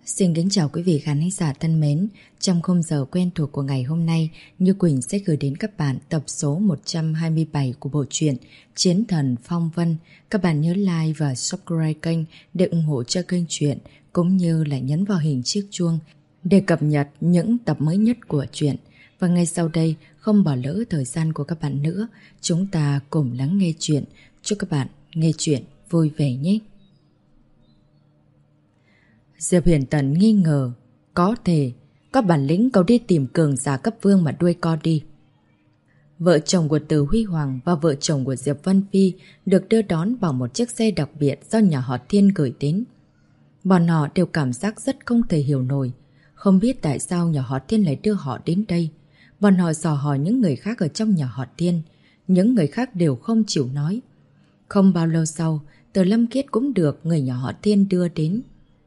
Xin kính chào quý vị khán giả thân mến. Trong khung giờ quen thuộc của ngày hôm nay, Như Quỳnh sẽ gửi đến các bạn tập số 127 của bộ truyện Chiến Thần Phong Vân. Các bạn nhớ like và subscribe kênh để ủng hộ cho kênh truyện, cũng như là nhấn vào hình chiếc chuông để cập nhật những tập mới nhất của truyện. Và ngay sau đây, không bỏ lỡ thời gian của các bạn nữa, chúng ta cùng lắng nghe truyện. Chúc các bạn nghe truyện vui vẻ nhé. Diệp Huyền Tần nghi ngờ, có thể, có bản lĩnh cậu đi tìm cường giả cấp vương mà đuôi co đi. Vợ chồng của Từ Huy Hoàng và vợ chồng của Diệp Vân Phi được đưa đón bằng một chiếc xe đặc biệt do nhà họ Thiên gửi đến. Bọn họ đều cảm giác rất không thể hiểu nổi, không biết tại sao nhà họ Thiên lại đưa họ đến đây. Bọn họ dò hỏi những người khác ở trong nhà họ Thiên, những người khác đều không chịu nói. Không bao lâu sau, Từ Lâm Kiết cũng được người nhà họ Thiên đưa đến.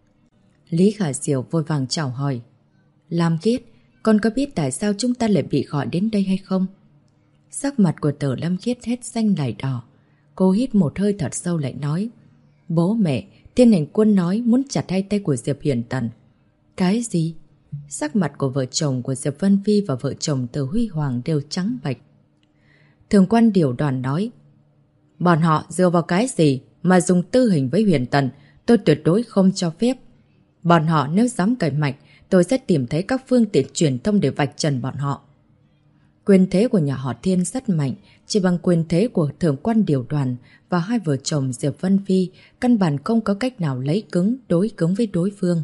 Lý Khả Diệu vội vàng chào hỏi. Lam Kiết, con có biết tại sao chúng ta lại bị gọi đến đây hay không? Sắc mặt của Tử Lâm Kiết hết xanh lại đỏ. Cô hít một hơi thật sâu lại nói. Bố mẹ, Thiên Hành Quân nói muốn chặt hai tay của Diệp Huyền Tần. Cái gì? Sắc mặt của vợ chồng của Diệp Vân Phi và vợ chồng Từ Huy Hoàng đều trắng bệch. Thường quan Điều Đoàn nói. Bọn họ dựa vào cái gì mà dùng tư hình với Huyền Tần, tôi tuyệt đối không cho phép. Bọn họ nếu dám cậy mạnh, tôi sẽ tìm thấy các phương tiện truyền thông để vạch trần bọn họ. Quyền thế của nhà họ Thiên rất mạnh, chỉ bằng quyền thế của Thượng quan Điều Đoàn và hai vợ chồng Diệp Vân Phi, căn bản không có cách nào lấy cứng với đối phương.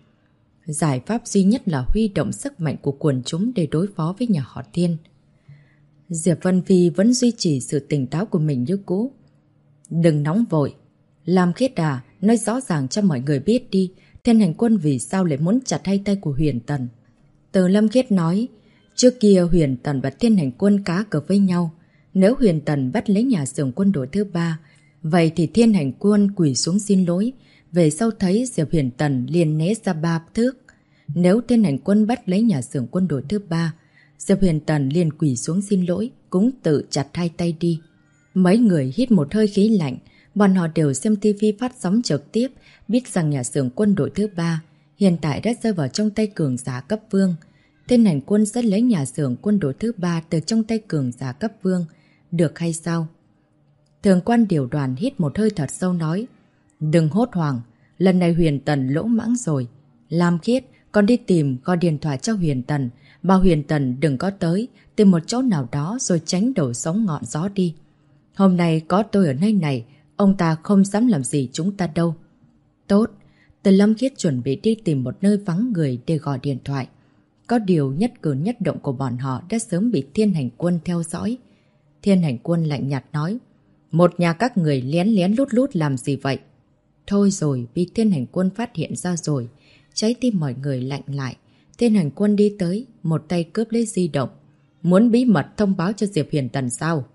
Giải pháp duy nhất là huy động sức mạnh của quần chúng để đối phó với nhà họ Thiên. Diệp Vân Phi vẫn duy trì sự tỉnh táo của mình như cũ. Đừng nóng vội. Lam Khiết à, nói rõ ràng cho mọi người biết đi, Thiên Hành Quân vì sao lại muốn chặt hai tay của Huyền Tần. Từ Lâm Khiết nói, trước kia Huyền Tần và Thiên Hành Quân cá cược với nhau. Nếu Huyền Tần bắt lấy nhà xưởng quân đội thứ ba, vậy thì Thiên Hành Quân quỳ xuống xin lỗi. Về sau thấy Diệp Huyền Tần liền né ra 3 thước. Nếu Thiên Hành Quân bắt lấy nhà xưởng quân đội thứ ba, Diệp Huyền Tần liền quỳ xuống xin lỗi, cũng tự chặt hai tay đi. Mấy người hít một hơi khí lạnh. Bọn họ đều xem TV phát sóng trực tiếp, biết rằng nhà xưởng quân đội thứ ba hiện tại đã rơi vào trong tay cường giả cấp vương. Thiên Hành Quân sẽ lấy nhà xưởng quân đội thứ ba từ trong tay cường giả cấp vương. Được hay sao? Thường quan Điều Đoàn hít một hơi thật sâu nói. Đừng hốt hoảng, lần này Huyền Tần lỗ mãng rồi. Lam Khiết, con đi tìm, gọi điện thoại cho Huyền Tần. Bảo Huyền Tần đừng có tới, tìm một chỗ nào đó rồi tránh đổ sóng ngọn gió đi. Hôm nay có tôi ở nơi này, ông ta không dám làm gì chúng ta đâu. Tốt, Từ Lâm Khiết chuẩn bị đi tìm một nơi vắng người để gọi điện thoại. Có điều nhất cử nhất động của bọn họ đã sớm bị Thiên Hành Quân theo dõi. Thiên Hành Quân lạnh nhạt nói. Một nhà các người lén lén lút lút làm gì vậy? Thôi rồi, bị Thiên Hành Quân phát hiện ra rồi. Trái tim mọi người lạnh lại. Thiên Hành Quân đi tới, một tay cướp lấy di động. Muốn bí mật thông báo cho Diệp Huyền Tần sao?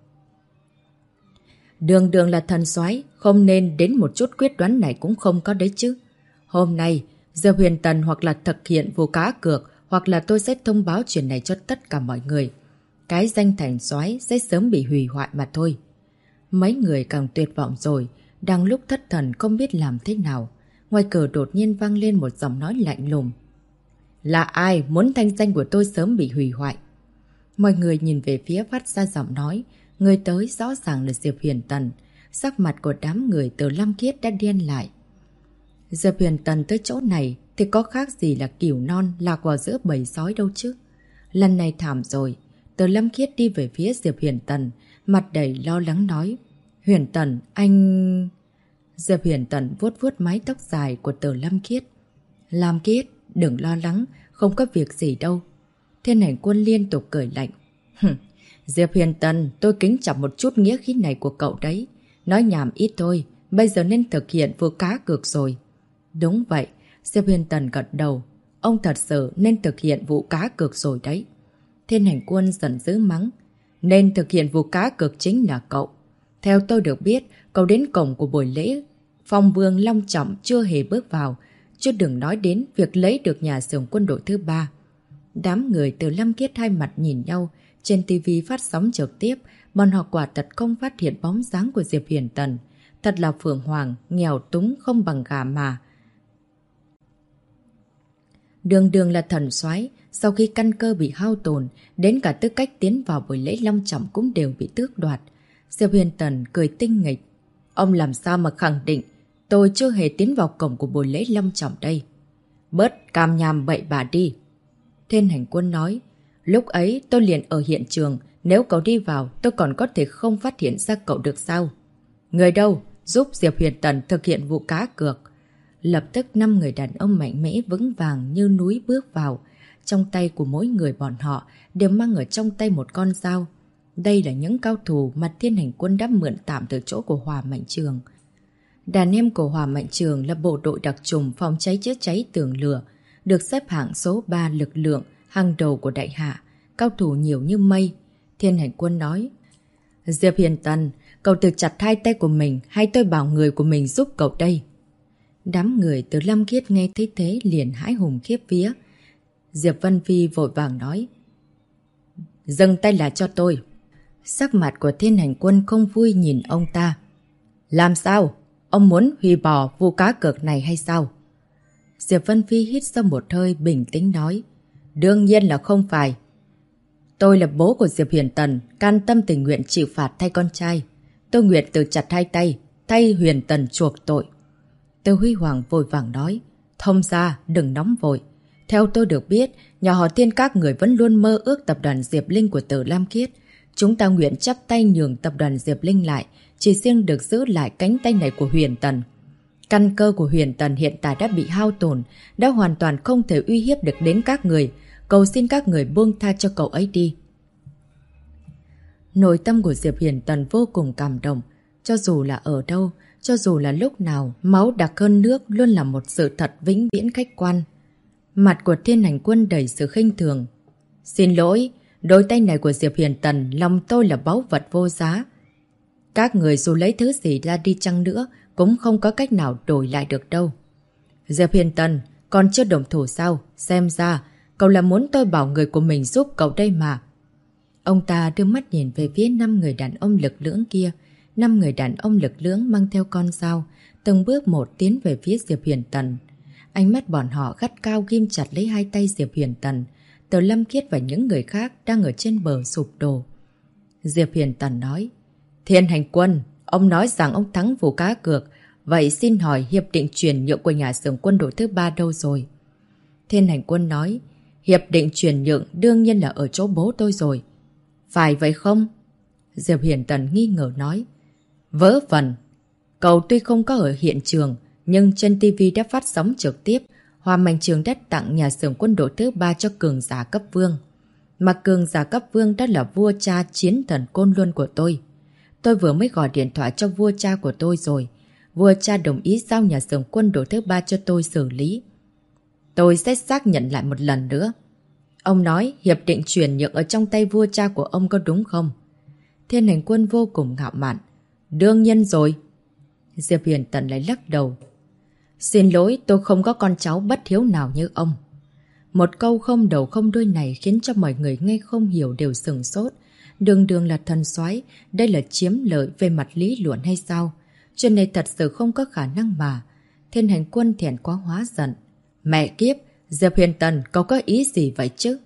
Đường đường là thần soái, không nên đến một chút quyết đoán này cũng không có đấy chứ. Hôm nay, Diệp Huyền Tần hoặc là thực hiện vụ cá cược, hoặc là tôi sẽ thông báo chuyện này cho tất cả mọi người. Cái danh thần soái sẽ sớm bị hủy hoại mà thôi. Mấy người càng tuyệt vọng rồi, đang lúc thất thần không biết làm thế nào. Ngoài cửa đột nhiên vang lên một giọng nói lạnh lùng. Là ai muốn thanh danh của tôi sớm bị hủy hoại? Mọi người nhìn về phía phát ra giọng nói. Người tới rõ ràng là Diệp Huyền Tần. Sắc mặt của đám người Từ Lâm Kiết đã điên lại. Diệp Huyền Tần tới chỗ này thì có khác gì là cừu non lạc vào giữa bầy sói đâu chứ. Lần này thảm rồi. Từ Lâm Kiết đi về phía Diệp Huyền Tần, mặt đầy lo lắng nói. Huyền Tần, anh... Diệp Huyền Tần vuốt vuốt mái tóc dài của Từ Lâm Kiết. Lam Kiết, đừng lo lắng, không có việc gì đâu. Thiên Hành Quân liên tục cười lạnh. Diệp Huyền Tần, tôi kính trọng một chút nghĩa khí này của cậu đấy. Nói nhảm ít thôi, bây giờ nên thực hiện vụ cá cược rồi. Đúng vậy, Diệp Huyền Tần gật đầu. Ông thật sự nên thực hiện vụ cá cược rồi đấy. Thiên Hành Quân giận dữ mắng. Nên thực hiện vụ cá cược chính là cậu. Theo tôi được biết, cậu đến cổng của buổi lễ Phong Vương long trọng chưa hề bước vào, chứ đừng nói đến việc lấy được nhà xưởng quân đội thứ ba. Đám người Từ Lâm Kiết hai mặt nhìn nhau. Trên TV phát sóng trực tiếp, bọn họ quả thật không phát hiện bóng dáng của Diệp Huyền Tần. Thật là phượng hoàng, nghèo túng không bằng gà mà. Đường đường là thần soái, sau khi căn cơ bị hao tổn, đến cả tư cách tiến vào buổi lễ long trọng cũng đều bị tước đoạt. Diệp Huyền Tần cười tinh nghịch. Ông làm sao mà khẳng định tôi chưa hề tiến vào cổng của buổi lễ long trọng đây? Bớt cam nham bậy bạ đi. Thiên Hành Quân nói. Lúc ấy tôi liền ở hiện trường, nếu cậu đi vào tôi còn có thể không phát hiện ra cậu được sao? Người đâu? Giúp Diệp Huyền Tần thực hiện vụ cá cược. Lập tức 5 người đàn ông mạnh mẽ vững vàng như núi bước vào. Trong tay của mỗi người bọn họ đều mang ở trong tay một con dao. Đây là những cao thủ mà Thiên Hành Quân đã mượn tạm từ chỗ của Hòa Mạnh Trường. Đàn em của Hòa Mạnh Trường là bộ đội đặc trùng phòng cháy chữa cháy tường lửa, được xếp hạng số 3 lực lượng hàng đầu của đại hạ, cao thủ nhiều như mây. Thiên Hành Quân nói, Diệp Huyền Tần, cậu tự chặt hai tay của mình hay tôi bảo người của mình giúp cậu đây? Đám người từ Lam Khiết nghe thấy thế liền hãi hùng khiếp vía. Diệp Vân Phi vội vàng nói, dừng tay lại cho tôi. Sắc mặt của Thiên Hành Quân không vui nhìn ông ta. Làm sao? Ông muốn hủy bỏ vụ cá cược này hay sao? Diệp Vân Phi hít sâu một hơi bình tĩnh nói, đương nhiên là không phải. Tôi là bố của Diệp Huyền Tần, can tâm tình nguyện chịu phạt thay con trai. Tôi nguyện tự chặt hai tay, thay Huyền Tần chuộc tội. Từ Huy Hoàng vội vàng nói, thông ra, đừng nóng vội. Theo tôi được biết, nhà họ Thiên các người vẫn luôn mơ ước tập đoàn Diệp Linh của Tử Lam Khiết. Chúng ta nguyện chắp tay nhường tập đoàn Diệp Linh lại, chỉ riêng được giữ lại cánh tay này của Huyền Tần. Căn cơ của Huyền Tần hiện tại đã bị hao tổn, đã hoàn toàn không thể uy hiếp được đến các người. Cầu xin các người buông tha cho cậu ấy đi. Nội tâm của Diệp Huyền Tần vô cùng cảm động. Cho dù là ở đâu, cho dù là lúc nào, máu đặc hơn nước luôn là một sự thật vĩnh viễn khách quan. Mặt của Thiên Hành Quân đầy sự khinh thường. Xin lỗi, đôi tay này của Diệp Huyền Tần, lòng tôi là báu vật vô giá. Các người dù lấy thứ gì ra đi chăng nữa, cũng không có cách nào đổi lại được đâu. Diệp Huyền Tần, còn chưa đồng thủ sao? Xem ra, cậu là muốn tôi bảo người của mình giúp cậu đây mà. Ông ta đưa mắt nhìn về phía 5 người đàn ông lực lưỡng kia. 5 người đàn ông lực lưỡng mang theo con dao, từng bước một tiến về phía Diệp Huyền Tần. Ánh mắt bọn họ gắt cao ghim chặt lấy hai tay Diệp Huyền Tần. Từ Lâm Khiết và những người khác đang ở trên bờ sụp đổ. Diệp Huyền Tần nói, Thiên Hành Quân, ông nói rằng ông thắng vụ cá cược. Vậy xin hỏi hiệp định chuyển nhượng của nhà xưởng quân đội thứ 3 đâu rồi? Thiên Hành Quân nói, hiệp định chuyển nhượng đương nhiên là ở chỗ bố tôi rồi. Phải vậy không? Diệp Huyền Tần nghi ngờ nói, vớ vẩn. Cậu tuy không có ở hiện trường, nhưng trên TV đã phát sóng trực tiếp, Hòa Mạnh Trường đã tặng nhà xưởng quân đội thứ 3 cho cường giả cấp vương. Mà cường giả cấp vương đó là vua cha chiến thần Côn Luân của tôi. Tôi vừa mới gọi điện thoại cho vua cha của tôi rồi. Vua cha đồng ý giao nhà xưởng quân đội thứ 3 cho tôi xử lý. Tôi sẽ xác nhận lại một lần nữa. Ông nói hiệp định chuyển nhượng ở trong tay vua cha của ông có đúng không? Thiên Hành Quân vô cùng ngạo mạn. Đương nhiên rồi. Diệp Huyền Tần lại lắc đầu. Xin lỗi, tôi không có con cháu bất hiếu nào như ông. Một câu không đầu không đuôi này khiến cho mọi người nghe không hiểu đều sửng sốt. Đường đường là thần soái, đây là chiếm lợi về mặt lý luận hay sao? Chuyện này thật sự không có khả năng mà. Thiên Hành Quân thẹn quá hóa giận. Mẹ kiếp, Diệp Huyền Tần, cậu có ý gì vậy chứ?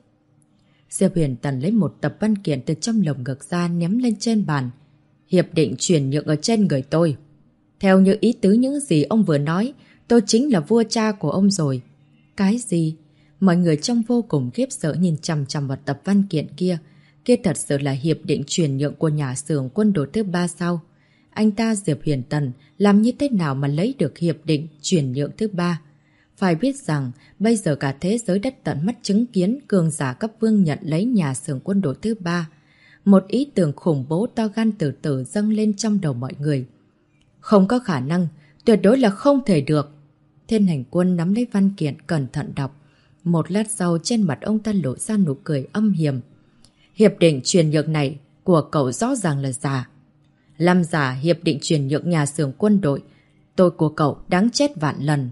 Diệp Huyền Tần lấy một tập văn kiện từ trong lồng ngực ra ném lên trên bàn. Hiệp định chuyển nhượng ở trên người tôi. Theo như ý tứ những gì ông vừa nói, tôi chính là vua cha của ông rồi. Cái gì? Mọi người trong vô cùng khiếp sợ nhìn chằm chằm vào tập văn kiện kia. Kia thật sự là hiệp định chuyển nhượng của nhà xưởng quân đội thứ 3 sao? Anh ta Diệp Huyền Tần làm như thế nào mà lấy được hiệp định chuyển nhượng thứ 3? Phải biết rằng bây giờ cả thế giới đã tận mắt chứng kiến cường giả cấp vương nhận lấy nhà xưởng quân đội thứ 3. Một ý tưởng khủng bố to gan từ từ dâng lên trong đầu mọi người. Không có khả năng, tuyệt đối là không thể được. Thiên Hành Quân nắm lấy văn kiện cẩn thận đọc. Một lát sau trên mặt ông ta lộ ra nụ cười âm hiểm. Hiệp định chuyển nhượng này của cậu rõ ràng là giả. Làm giả hiệp định chuyển nhượng nhà xưởng quân đội, tôi của cậu đáng chết vạn lần.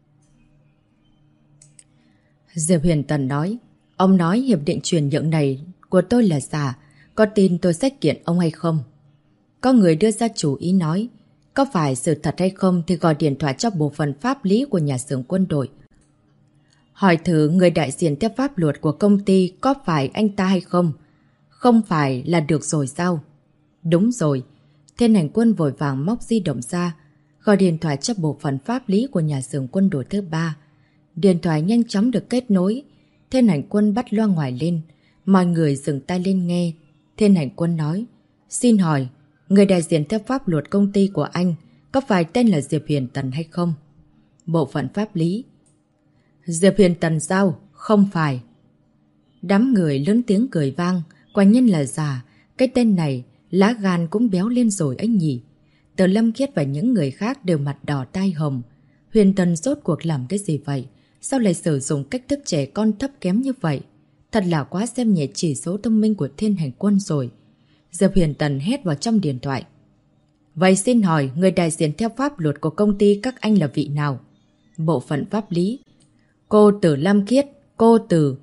Diệp Huyền Tần nói, ông nói hiệp định chuyển nhượng này của tôi là giả, có tin tôi sẽ kiện ông hay không? Có người đưa ra chủ ý nói, có phải sự thật hay không thì gọi điện thoại cho bộ phận pháp lý của nhà xưởng quân đội. Hỏi thử người đại diện theo pháp luật của công ty có phải anh ta hay không? Không phải là được rồi sao? Đúng rồi. Thiên Hành Quân vội vàng móc di động ra, gọi điện thoại cho bộ phận pháp lý của nhà xưởng quân đội thứ 3. Điện thoại nhanh chóng được kết nối. Thiên Hành Quân bắt loa ngoài lên. Mọi người dừng tay lên nghe. Thiên Hành Quân nói, xin hỏi, người đại diện theo pháp luật công ty của anh có phải tên là Diệp Huyền Tần hay không? Bộ phận pháp lý. Diệp Huyền Tần sao? Không phải. Đám người lớn tiếng cười vang. Quả nhiên là giả. Cái tên này, lá gan cũng béo lên rồi anh nhỉ. Từ Lâm Khiết và những người khác đều mặt đỏ tai hồng. Huyền Tần rốt cuộc làm cái gì vậy? Sao lại sử dụng cách thức trẻ con thấp kém như vậy? Thật là quá xem nhẹ chỉ số thông minh của Thiên Hành Quân rồi. Diệp Huyền Tần hét vào trong điện thoại. Vậy xin hỏi, người đại diện theo pháp luật của công ty các anh là vị nào? Bộ phận pháp lý. Cô Từ Lâm Khiết, cô Từ.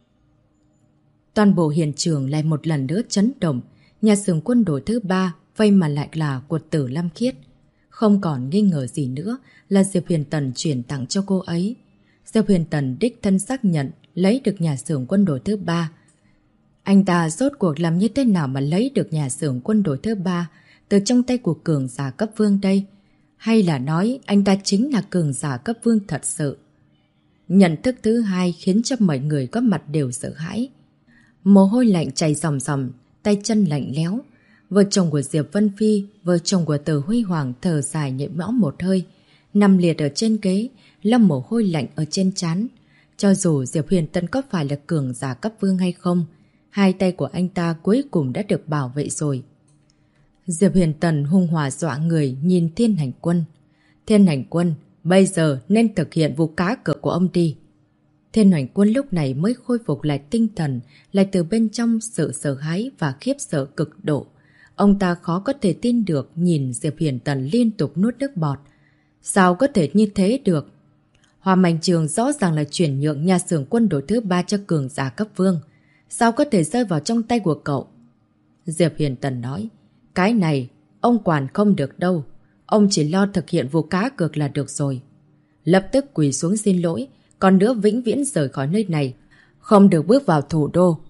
Toàn bộ hiện trường lại một lần nữa chấn động. Nhà xưởng quân đội thứ 3 vây mà lại là của Từ Lâm Khiết. Không còn nghi ngờ gì nữa là Diệp Huyền Tần chuyển tặng cho cô ấy. Diệp Huyền Tần đích thân xác nhận lấy được nhà xưởng quân đội thứ 3. Anh ta rốt cuộc làm như thế nào mà lấy được nhà xưởng quân đội thứ 3 từ trong tay của cường giả cấp vương đây? Hay là nói anh ta chính là cường giả cấp vương thật sự? Nhận thức thứ hai khiến cho mọi người có mặt đều sợ hãi. Mồ hôi lạnh chảy ròng ròng, tay chân lạnh lẽo. Vợ chồng của Diệp Vân Phi, vợ chồng của Từ Huy Hoàng thở dài nhẹ nhõm một hơi, nằm liệt ở trên ghế, lau mồ hôi lạnh ở trên trán. Cho dù Diệp Huyền Tần có phải là cường giả cấp vương hay không, hai tay của anh ta cuối cùng đã được bảo vệ rồi. Diệp Huyền Tần hung hỏa dọa người nhìn Thiên Hành Quân. Thiên Hành Quân, bây giờ nên thực hiện vụ cá cược của ông đi. Thiên Hành Quân lúc này mới khôi phục lại tinh thần, lại từ bên trong sự sợ hãi và khiếp sợ cực độ. Ông ta khó có thể tin được nhìn Diệp Huyền Tần liên tục nuốt nước bọt. Sao có thể như thế được? Hoa Mạnh Trường rõ ràng là chuyển nhượng nhà xưởng quân đội thứ 3 cho cường giả cấp vương. Sao có thể rơi vào trong tay của cậu? Diệp Huyền Tần nói, cái này ông quản không được đâu. Ông chỉ lo thực hiện vụ cá cược là được rồi. Lập tức quỳ xuống xin lỗi, còn nữa vĩnh viễn rời khỏi nơi này, không được bước vào thủ đô.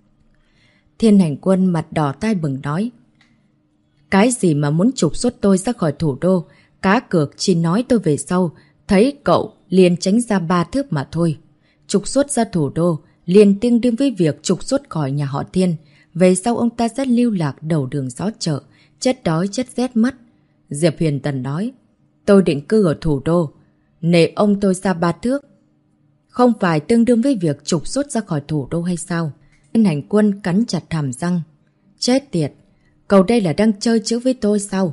Thiên Hành Quân mặt đỏ tai bừng nói, cái gì mà muốn trục xuất tôi ra khỏi thủ đô? Cá cược chỉ nói tôi về sau, thấy cậu liền tránh ra 3 thước mà thôi. Trục xuất ra thủ đô liền tương đương với việc trục xuất khỏi nhà họ Thiên. Về sau ông ta sẽ lưu lạc đầu đường xó chợ, chết đói chết rét mất. Diệp Huyền Tần nói, tôi định cư ở thủ đô, nể ông tôi ra 3 thước. Không phải tương đương với việc trục xuất ra khỏi thủ đô hay sao? Thiên Hành Quân cắn chặt hàm răng. Chết tiệt, cậu đây là đang chơi chữ với tôi sao?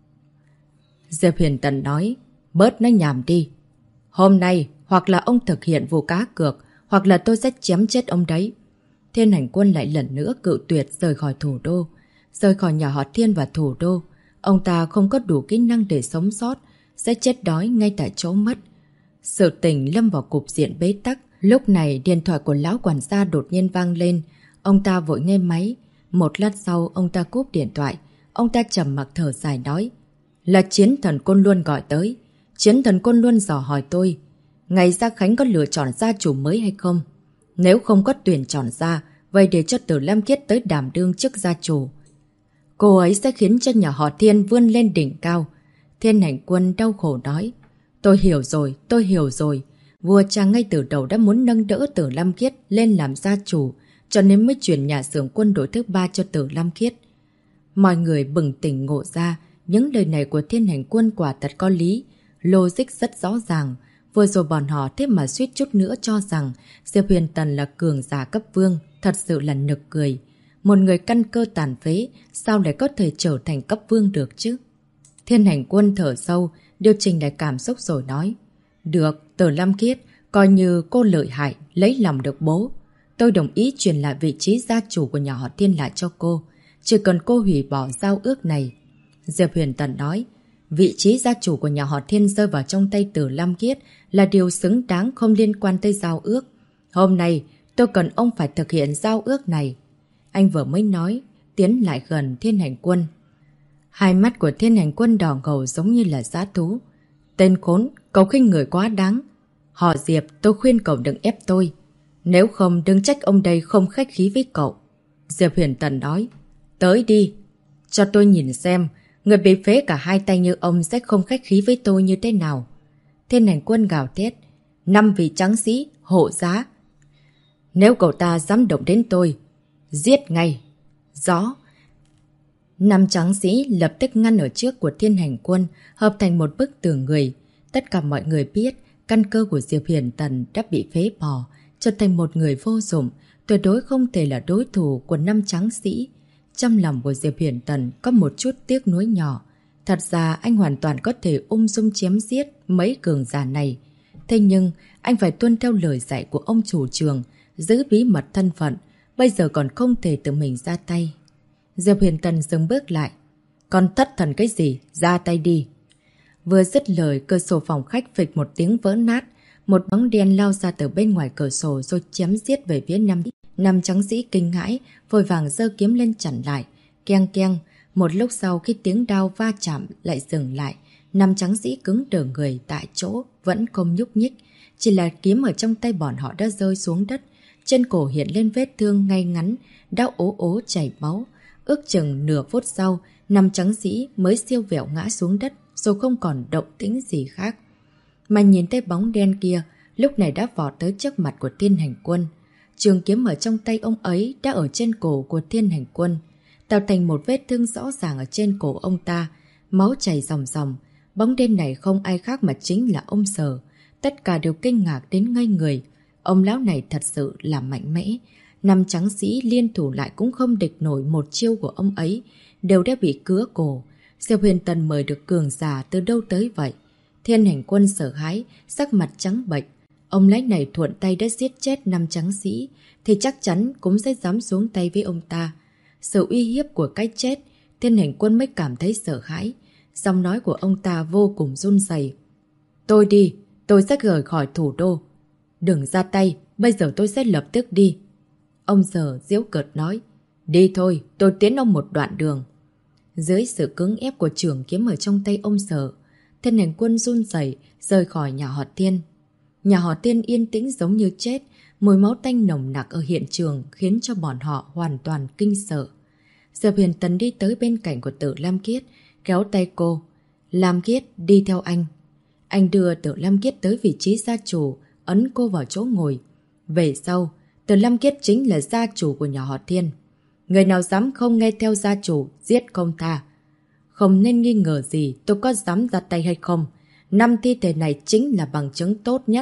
Diệp Huyền Tần nói, bớt nói nhảm đi. Hôm nay, hoặc là ông thực hiện vụ cá cược, hoặc là tôi sẽ chém chết ông đấy. Thiên Hành Quân lại lần nữa cự tuyệt rời khỏi thủ đô. Rời khỏi nhà họ Thiên và thủ đô. Ông ta không có đủ kỹ năng để sống sót, sẽ chết đói ngay tại chỗ mất. Sự tình lâm vào cục diện bế tắc. Lúc này điện thoại của lão quản gia đột nhiên vang lên. Ông ta vội nghe máy. Một lát sau ông ta cúp điện thoại. Ông ta trầm mặc thở dài nói, là Chiến Thần Côn Luân gọi tới. Chiến Thần Côn Luân dò hỏi tôi, ngày Gia Khánh có lựa chọn gia chủ mới hay không? Nếu không có tuyển chọn ra, vậy để cho Từ Lam Khiết tới đảm đương chức gia chủ. Cô ấy sẽ khiến cho nhà họ Thiên vươn lên đỉnh cao. Thiên Hành Quân đau khổ nói, tôi hiểu rồi, tôi hiểu rồi. Vua cha ngay từ đầu đã muốn nâng đỡ Từ Lam Khiết lên làm gia chủ, cho nên mới chuyển nhà xưởng quân đội thứ 3 cho Từ Lam Khiết. Mọi người bừng tỉnh ngộ ra, những lời này của Thiên Hành Quân quả thật có lý, logic rất rõ ràng. Vừa rồi bọn họ thế mà suýt chút nữa cho rằng Diệp Huyền Tần là cường giả cấp vương, thật sự là nực cười. Một người căn cơ tàn phế, sao lại có thể trở thành cấp vương được chứ? Thiên Hành Quân thở sâu, điều chỉnh lại cảm xúc rồi nói, được, Từ Lam Khiết, coi như cô lợi hại, lấy lòng được bố. Tôi đồng ý truyền lại vị trí gia chủ của nhà họ Thiên lại cho cô. Chỉ cần cô hủy bỏ giao ước này. Diệp Huyền Tần nói, vị trí gia chủ của nhà họ Thiên rơi vào trong tay Từ Lam Khiết là điều xứng đáng, không liên quan tới giao ước. Hôm nay, tôi cần ông phải thực hiện giao ước này. Anh vừa mới nói, tiến lại gần Thiên Hành Quân. Hai mắt của Thiên Hành Quân đỏ ngầu giống như là dã thú. Tên khốn, cậu khinh người quá đáng. Họ Diệp, tôi khuyên cậu đừng ép tôi. Nếu không đừng trách ông đây không khách khí với cậu. Diệp Huyền Tần nói. Tới đi. Cho tôi nhìn xem, người bị phế cả hai tay như ông sẽ không khách khí với tôi như thế nào. Thiên Hành Quân gào thét. 5 vị tráng sĩ, hộ giá. Nếu cậu ta dám động đến tôi, giết ngay. Rõ. 5 tráng sĩ lập tức ngăn ở trước của Thiên Hành Quân, hợp thành một bức tường người. Tất cả mọi người biết, căn cơ của Diệp Huyền Tần đã bị phế bỏ, trở thành một người vô dụng, tuyệt đối không thể là đối thủ của 5 tráng sĩ. Trong lòng của Diệp Huyền Tần có một chút tiếc nuối nhỏ. Thật ra anh hoàn toàn có thể ung dung chém giết mấy cường giả này. Thế nhưng, anh phải tuân theo lời dạy của ông chủ trường, giữ bí mật thân phận, bây giờ còn không thể tự mình ra tay. Diệp Huyền Tần dừng bước lại. Còn thất thần cái gì? Ra tay đi. Vừa dứt lời, cửa sổ phòng khách phịch một tiếng vỡ nát. Một bóng đen lao ra từ bên ngoài cửa sổ rồi chém giết về phía năm tráng sĩ kinh hãi, vội vàng giơ kiếm lên chặn lại. Keng keng, một lúc sau khi tiếng đao va chạm lại dừng lại, 5 tráng sĩ cứng đờ người tại chỗ, vẫn không nhúc nhích. Chỉ là kiếm ở trong tay bọn họ đã rơi xuống đất. Trên cổ hiện lên vết thương ngay ngắn, đã ố ố chảy máu. Ước chừng nửa phút sau, 5 tráng sĩ mới siêu vẹo ngã xuống đất, rồi không còn động tĩnh gì khác. Mà nhìn thấy bóng đen kia, lúc này đã vọt tới trước mặt của Thiên Hành Quân. Trường kiếm ở trong tay ông ấy đã ở trên cổ của Thiên Hành Quân, tạo thành một vết thương rõ ràng ở trên cổ ông ta, máu chảy ròng ròng. Bóng đen này không ai khác mà chính là ông Sở. Tất cả đều kinh ngạc đến ngây người. Ông lão này thật sự là mạnh mẽ. 5 tráng sĩ liên thủ lại cũng không địch nổi một chiêu của ông ấy, đều đã bị cứa cổ. Diệp Huyền Tần mời được cường giả từ đâu tới vậy? Thiên Hành Quân sợ hãi, sắc mặt trắng bệch. Ông lão này thuận tay đã giết chết 5 tráng sĩ, thì chắc chắn cũng sẽ dám xuống tay với ông ta. Sự uy hiếp của cái chết, Thiên Hành Quân mới cảm thấy sợ hãi. Giọng nói của ông ta vô cùng run rẩy. Tôi đi, tôi sẽ rời khỏi thủ đô. Đừng ra tay, bây giờ tôi sẽ lập tức đi. Ông Sở giễu cợt nói. Đi thôi, tôi tiến ông một đoạn đường. Dưới sự cứng ép của trường kiếm ở trong tay ông Sở, Thiên Hành Quân run rẩy rời khỏi nhà họ Thiên. Nhà họ Thiên yên tĩnh giống như chết, mùi máu tanh nồng nặc ở hiện trường khiến cho bọn họ hoàn toàn kinh sợ. Diệp Huyền Tần đi tới bên cạnh của Tử Lam Kiết, kéo tay cô. Lam Kiết, đi theo anh. Anh đưa Tử Lam Kiết tới vị trí gia chủ, ấn cô vào chỗ ngồi. Về sau, Tử Lam Kiết chính là gia chủ của nhà họ Thiên. Người nào dám không nghe theo gia chủ, giết không tha. Không nên nghi ngờ gì tôi có dám ra tay hay không. 5 thi thể này chính là bằng chứng tốt nhất.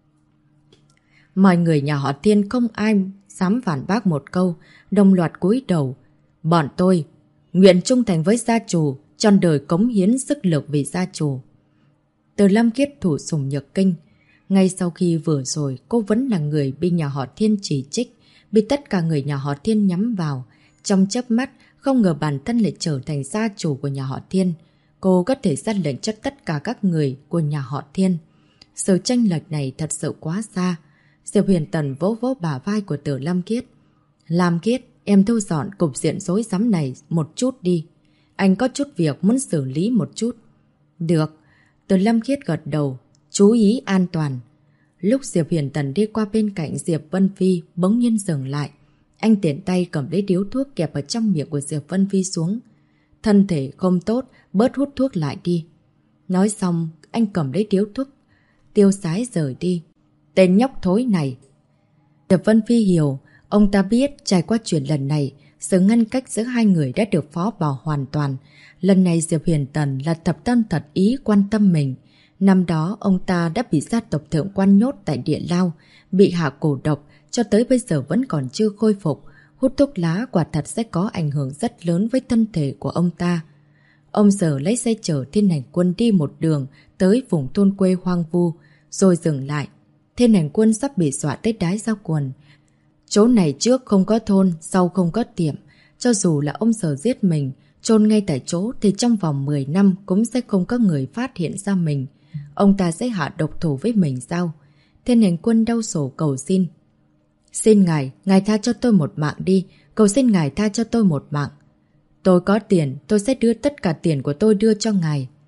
Mọi người nhà họ Thiên không ai dám phản bác một câu, đồng loạt cúi đầu. Bọn tôi nguyện trung thành với gia chủ, trọn đời cống hiến sức lực vì gia chủ. Từ Lam Kiết thủ sủng nhược kinh. Ngay sau khi vừa rồi cô vẫn là người bị nhà họ Thiên chỉ trích, bị tất cả người nhà họ Thiên nhắm vào. Trong chớp mắt, không ngờ bản thân lại trở thành gia chủ của nhà họ Thiên. Cô có thể ra lệnh cho tất cả các người của nhà họ Thiên. Sự chênh lệch này thật sự quá xa. Diệp Huyền Tần vỗ vỗ bả vai của Tử Lam Kiết. Lam Kiết, em thu dọn cục diện rối rắm này một chút đi. Anh có chút việc muốn xử lý một chút. Được. Tử Lam Kiết gật đầu. Chú ý an toàn. Lúc Diệp Huyền Tần đi qua bên cạnh Diệp Vân Phi bỗng nhiên dừng lại. Anh tiện tay cầm lấy điếu thuốc kẹp ở trong miệng của Diệp Vân Phi xuống. Thân thể không tốt, bớt hút thuốc lại đi. Nói xong, anh cầm lấy điếu thuốc, tiêu sái rời đi. Tên nhóc thối này. Diệp Vân Phi hiểu, ông ta biết trải qua chuyện lần này, sự ngăn cách giữa hai người đã được phó bỏ hoàn toàn. Lần này Diệp Huyền Tần là thập tân thật ý quan tâm mình. Năm đó ông ta đã bị gia tộc thượng quan nhốt tại địa lao, bị hạ cổ độc, cho tới bây giờ vẫn còn chưa khôi phục. Hút thuốc lá quả thật sẽ có ảnh hưởng rất lớn với thân thể của ông ta. Ông Sở lấy xe chở Thiên Hành Quân đi một đường tới vùng thôn quê hoang vu, rồi dừng lại. Thiên Hành Quân sắp bị dọa tới đái ra quần. Chỗ này trước không có thôn, sau không có tiệm. Cho dù là ông Sở giết mình, chôn ngay tại chỗ thì trong vòng 10 năm cũng sẽ không có người phát hiện ra mình. Ông ta sẽ hạ độc thủ với mình sao? Thiên Hành Quân đau sổ cầu xin. Xin ngài tha cho tôi một mạng đi. Cầu xin ngài tha cho tôi một mạng. Tôi có tiền, tôi sẽ đưa tất cả tiền của tôi đưa cho ngài.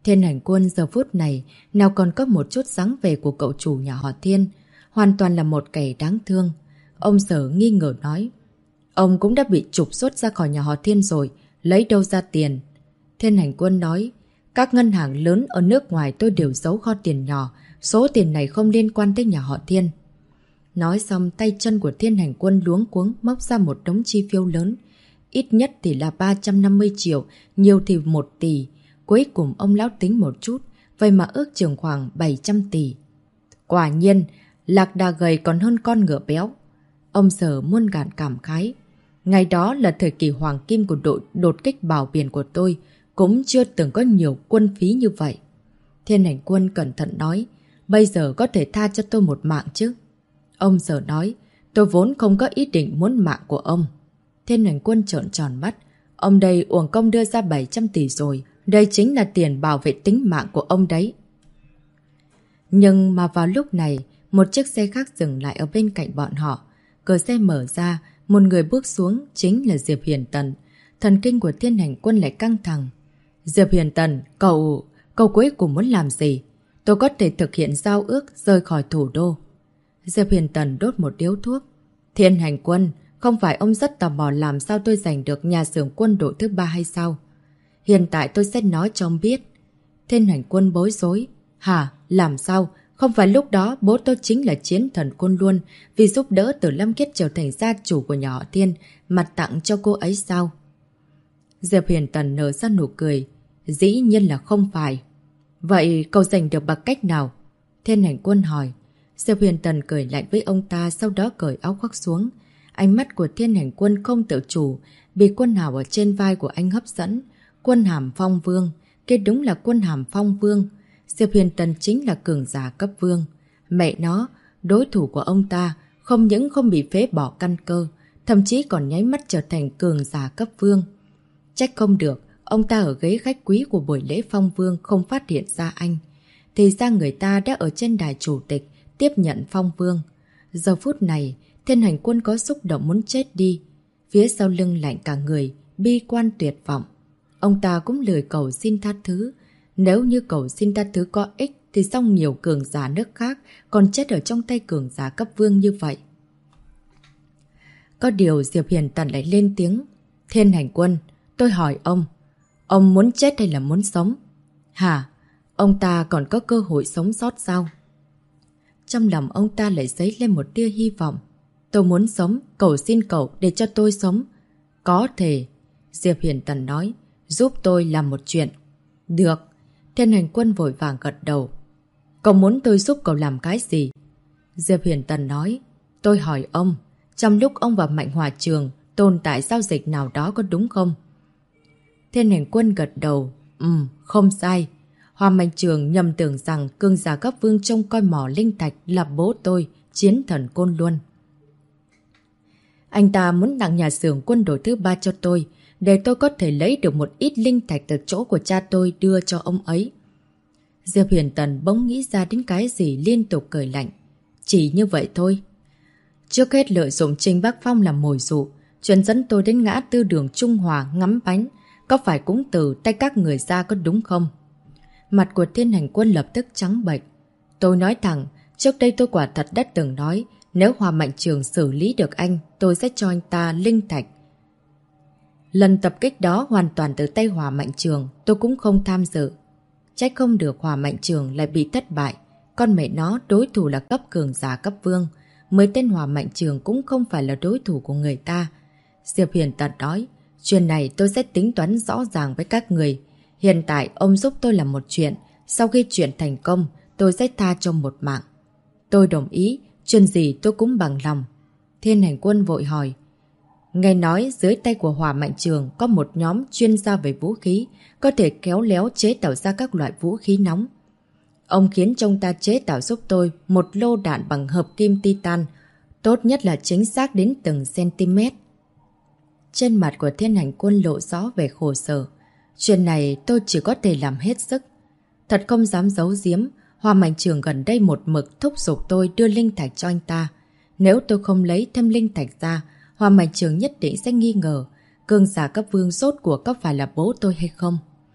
Thiên Hành Quân giờ phút này nào còn có một chút dáng vẻ của cậu chủ nhà họ Thiên, hoàn toàn là một kẻ đáng thương. Ông Sở nghi ngờ nói, ông cũng đã bị trục xuất ra khỏi nhà họ Thiên rồi, lấy đâu ra tiền? Thiên Hành Quân nói, các ngân hàng lớn ở nước ngoài tôi đều giấu kho tiền nhỏ, số tiền này không liên quan tới nhà họ Thiên. Nói xong tay chân của Thiên Hành Quân luống cuống móc ra một đống chi phiếu lớn. Ít nhất thì là 350 triệu, nhiều thì 1 tỷ. Cuối cùng ông lão tính một chút, vậy mà ước chừng khoảng 700 tỷ. Quả nhiên, lạc đà gầy còn hơn con ngựa béo. Ông Sở muôn gạn cảm khái. Ngày đó là thời kỳ hoàng kim của đội đột kích bảo biển của tôi, cũng chưa từng có nhiều quân phí như vậy. Thiên Hành Quân cẩn thận nói, bây giờ có thể tha cho tôi một mạng chứ? Ông Sở nói, tôi vốn không có ý định muốn mạng của ông. Thiên Hành Quân trợn tròn mắt, ông đây uổng công đưa ra 700 tỷ rồi, đây chính là tiền bảo vệ tính mạng của ông đấy. Nhưng mà vào lúc này, một chiếc xe khác dừng lại ở bên cạnh bọn họ. Cửa xe mở ra, một người bước xuống chính là Diệp Hiền Tần. Thần kinh của Thiên Hành Quân lại căng thẳng. Diệp Hiền Tần, cậu cuối cùng muốn làm gì? Tôi có thể thực hiện giao ước rời khỏi thủ đô. Diệp Hiền Tần đốt một điếu thuốc. Thiên Hành Quân, không phải ông rất tò mò làm sao tôi giành được nhà xưởng quân đội thứ 3 hay sao? Hiện tại tôi sẽ nói cho ông biết. Thiên Hành Quân bối rối. Hả? Làm sao? Không phải lúc đó bố tôi chính là chiến thần Côn Luân vì giúp đỡ Tử Lâm Kiết trở thành gia chủ của nhà họ Thiên mà tặng cho cô ấy sao? Diệp Hiền Tần nở ra nụ cười. Dĩ nhiên là không phải. Vậy cậu giành được bằng cách nào? Thiên Hành Quân hỏi. Diệp Hiền Tần cười lạnh với ông ta, sau đó cởi áo khoác xuống. Ánh mắt của Thiên Hành Quân không tự chủ, bị quân hàm ở trên vai của anh hấp dẫn. Quân hàm Phong Vương, kia đúng là quân hàm Phong Vương. Diệp Hiền Tần chính là cường giả cấp vương. Mẹ nó, đối thủ của ông ta không những không bị phế bỏ căn cơ, thậm chí còn nháy mắt trở thành cường giả cấp vương. Trách không được, ông ta ở ghế khách quý của buổi lễ Phong Vương không phát hiện ra anh. Thì ra người ta đã ở trên đài chủ tịch tiếp nhận Phong Vương. Giờ phút này, Thiên Hành Quân có xúc động muốn chết đi. Phía sau lưng lạnh cả người, bi quan tuyệt vọng. Ông ta cũng lười cầu xin tha thứ. Nếu như cầu xin tha thứ có ích thì xong nhiều cường giả nước khác còn chết ở trong tay cường giả cấp vương như vậy. Có điều Diệp Hiền Tần lại lên tiếng. Thiên Hành Quân, tôi hỏi ông muốn chết hay là muốn sống? Hả? Ông ta còn có cơ hội sống sót sao? Trong lòng ông ta lại dấy lên một tia hy vọng. Tôi muốn sống, cầu xin cậu để cho tôi sống. Có thể. Diệp Hiền Tần nói, giúp tôi làm một chuyện. Được. Thiên Hành Quân vội vàng gật đầu. Cậu muốn tôi giúp cậu làm cái gì? Diệp Hiền Tần nói, tôi hỏi ông, trong lúc ông và Mạnh Hòa Trường tồn tại giao dịch nào đó có đúng không? Thiên Hành Quân gật đầu. Không sai. Hòa Mạnh Trường nhầm tưởng rằng cường giả cấp vương trông coi mỏ linh thạch là bố tôi, chiến thần Côn Luân. Anh ta muốn tặng nhà xưởng quân đội thứ 3 cho tôi, để tôi có thể lấy được một ít linh thạch từ chỗ của cha tôi đưa cho ông ấy. Diệp Hiền Tần bỗng nghĩ ra đến cái gì liên tục cười lạnh. Chỉ như vậy thôi. Trước hết lợi dụng Trình Bắc Phong làm mồi dụ, chuyện dẫn tôi đến ngã tư đường Trung Hòa ngắm bánh, có phải cũng từ tay các người ra có đúng không? Mặt của Thiên Hành Quân lập tức trắng bệch. Tôi nói thẳng, trước đây tôi quả thật đã từng nói, nếu Hòa Mạnh Trường xử lý được anh, tôi sẽ cho anh ta linh thạch. Lần tập kích đó hoàn toàn từ tay Hòa Mạnh Trường, tôi cũng không tham dự. Trách không được Hòa Mạnh Trường lại bị thất bại. Con mẹ nó đối thủ là cấp cường giả cấp vương. Mới tên Hòa Mạnh Trường cũng không phải là đối thủ của người ta. Diệp Hiền Tần nói, chuyện này tôi sẽ tính toán rõ ràng với các người. Hiện tại ông giúp tôi làm một chuyện. Sau khi chuyện thành công, tôi sẽ tha cho một mạng. Tôi đồng ý, chuyện gì tôi cũng bằng lòng. Thiên Hành Quân vội hỏi. Nghe nói dưới tay của Hòa Mạnh Trường có một nhóm chuyên gia về vũ khí, có thể khéo léo chế tạo ra các loại vũ khí nóng. Ông khiến trông ta chế tạo giúp tôi một lô đạn bằng hợp kim titan, tốt nhất là chính xác đến từng cm. Trên mặt của Thiên Hành Quân lộ rõ về khổ sở. Chuyện này tôi chỉ có thể làm hết sức. Thật không dám giấu giếm, Hòa Mạnh Trường gần đây một mực thúc giục tôi đưa linh thạch cho anh ta. Nếu tôi không lấy thêm linh thạch ra, Hòa Mạnh Trường nhất định sẽ nghi ngờ cường giả cấp vương rốt của có phải là bố tôi hay không.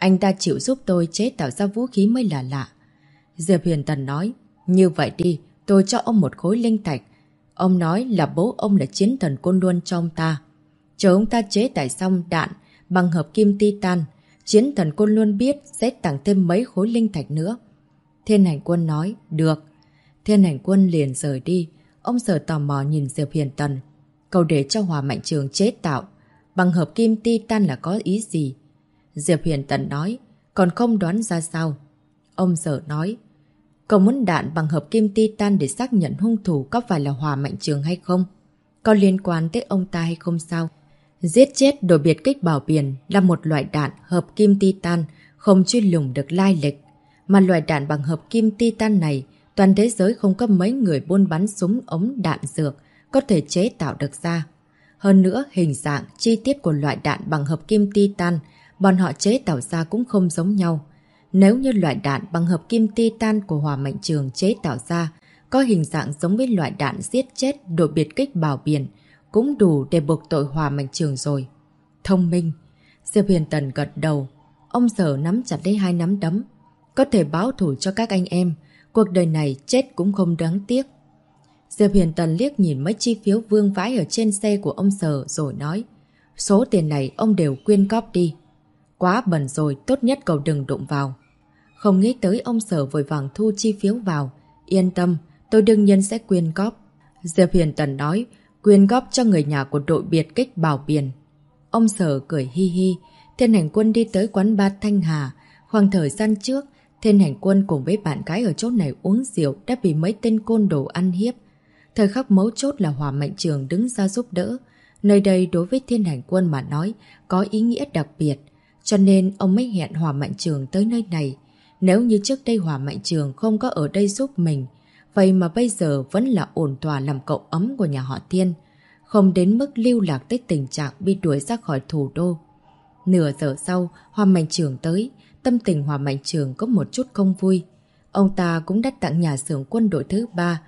Anh ta chịu giúp tôi chế tạo ra vũ khí mới là lạ. Diệp Huyền Tần nói, như vậy đi, tôi cho ông một khối linh thạch. Ông nói là bố ông là chiến thần Côn Luân cho ông ta. Chờ ông ta chế tạo xong đạn bằng hợp kim titan, chiến thần Côn Luân biết sẽ tặng thêm mấy khối linh thạch nữa. Thiên Hành Quân nói, được. Thiên Hành Quân liền rời đi. Ông Sở tò mò nhìn Diệp Huyền Tần. Cậu để cho Hòa Mạnh Trường chế tạo bằng hợp kim titan là có ý gì? Diệp Huyền Tần nói, còn không đoán ra sao? Ông Sở nói, cậu muốn đạn bằng hợp kim titan để xác nhận hung thủ có phải là Hòa Mạnh Trường hay không? Có liên quan tới ông ta hay không sao? Giết chết đội biệt kích Bảo Biển là một loại đạn hợp kim titan không truy lùng được lai lịch. Mà loại đạn bằng hợp kim titan này, toàn thế giới không có mấy người buôn bán súng ống đạn dược có thể chế tạo được ra. Hơn nữa, hình dạng, chi tiết của loại đạn bằng hợp kim titan bọn họ chế tạo ra cũng không giống nhau. Nếu như loại đạn bằng hợp kim titan của Hòa Mạnh Trường chế tạo ra có hình dạng giống với loại đạn giết chết đội biệt kích Bảo Biển, cũng đủ để buộc tội Hòa Mạnh Trường rồi. Thông minh. Diệp Huyền Tần gật đầu. Ông Sở nắm chặt lấy hai nắm đấm. Có thể báo thù cho các anh em. Cuộc đời này chết cũng không đáng tiếc. Diệp Huyền Tần liếc nhìn mấy chi phiếu vương vãi ở trên xe của ông Sở rồi nói, số tiền này ông đều quyên góp đi. Quá bẩn rồi, tốt nhất cậu đừng đụng vào. Không nghĩ tới ông Sở vội vàng thu chi phiếu vào. Yên tâm, tôi đương nhiên sẽ quyên góp. Diệp Huyền Tần nói, quyên góp cho người nhà của đội biệt kích Bảo Biển. Ông Sở cười hi hi. Thiên Hành Quân đi tới quán bar Thanh Hà. Khoảng thời gian trước, Thiên Hành Quân cùng với bạn gái ở chỗ này uống rượu đã bị mấy tên côn đồ ăn hiếp. Thời khắc mấu chốt là Hòa Mạnh Trường đứng ra giúp đỡ. Nơi đây đối với Thiên Hành Quân mà nói có ý nghĩa đặc biệt, cho nên ông mới hẹn Hòa Mạnh Trường tới nơi này. Nếu như trước đây Hòa Mạnh Trường không có ở đây giúp mình, vậy mà bây giờ vẫn là ổn thỏa làm cậu ấm của nhà họ Thiên, không đến mức lưu lạc tới tình trạng bị đuổi ra khỏi thủ đô. Nửa giờ sau, Hòa Mạnh Trường tới, tâm tình Hòa Mạnh Trường có một chút không vui. Ông ta cũng đã tặng nhà xưởng quân đội thứ 3.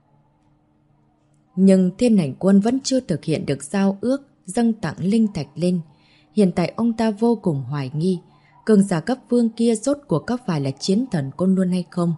Nhưng Thiên Hành Quân vẫn chưa thực hiện được giao ước dâng tặng linh thạch lên. Hiện tại ông ta vô cùng hoài nghi, cường giả cấp vương kia rốt cuộc có phải là chiến thần Côn Luân hay không?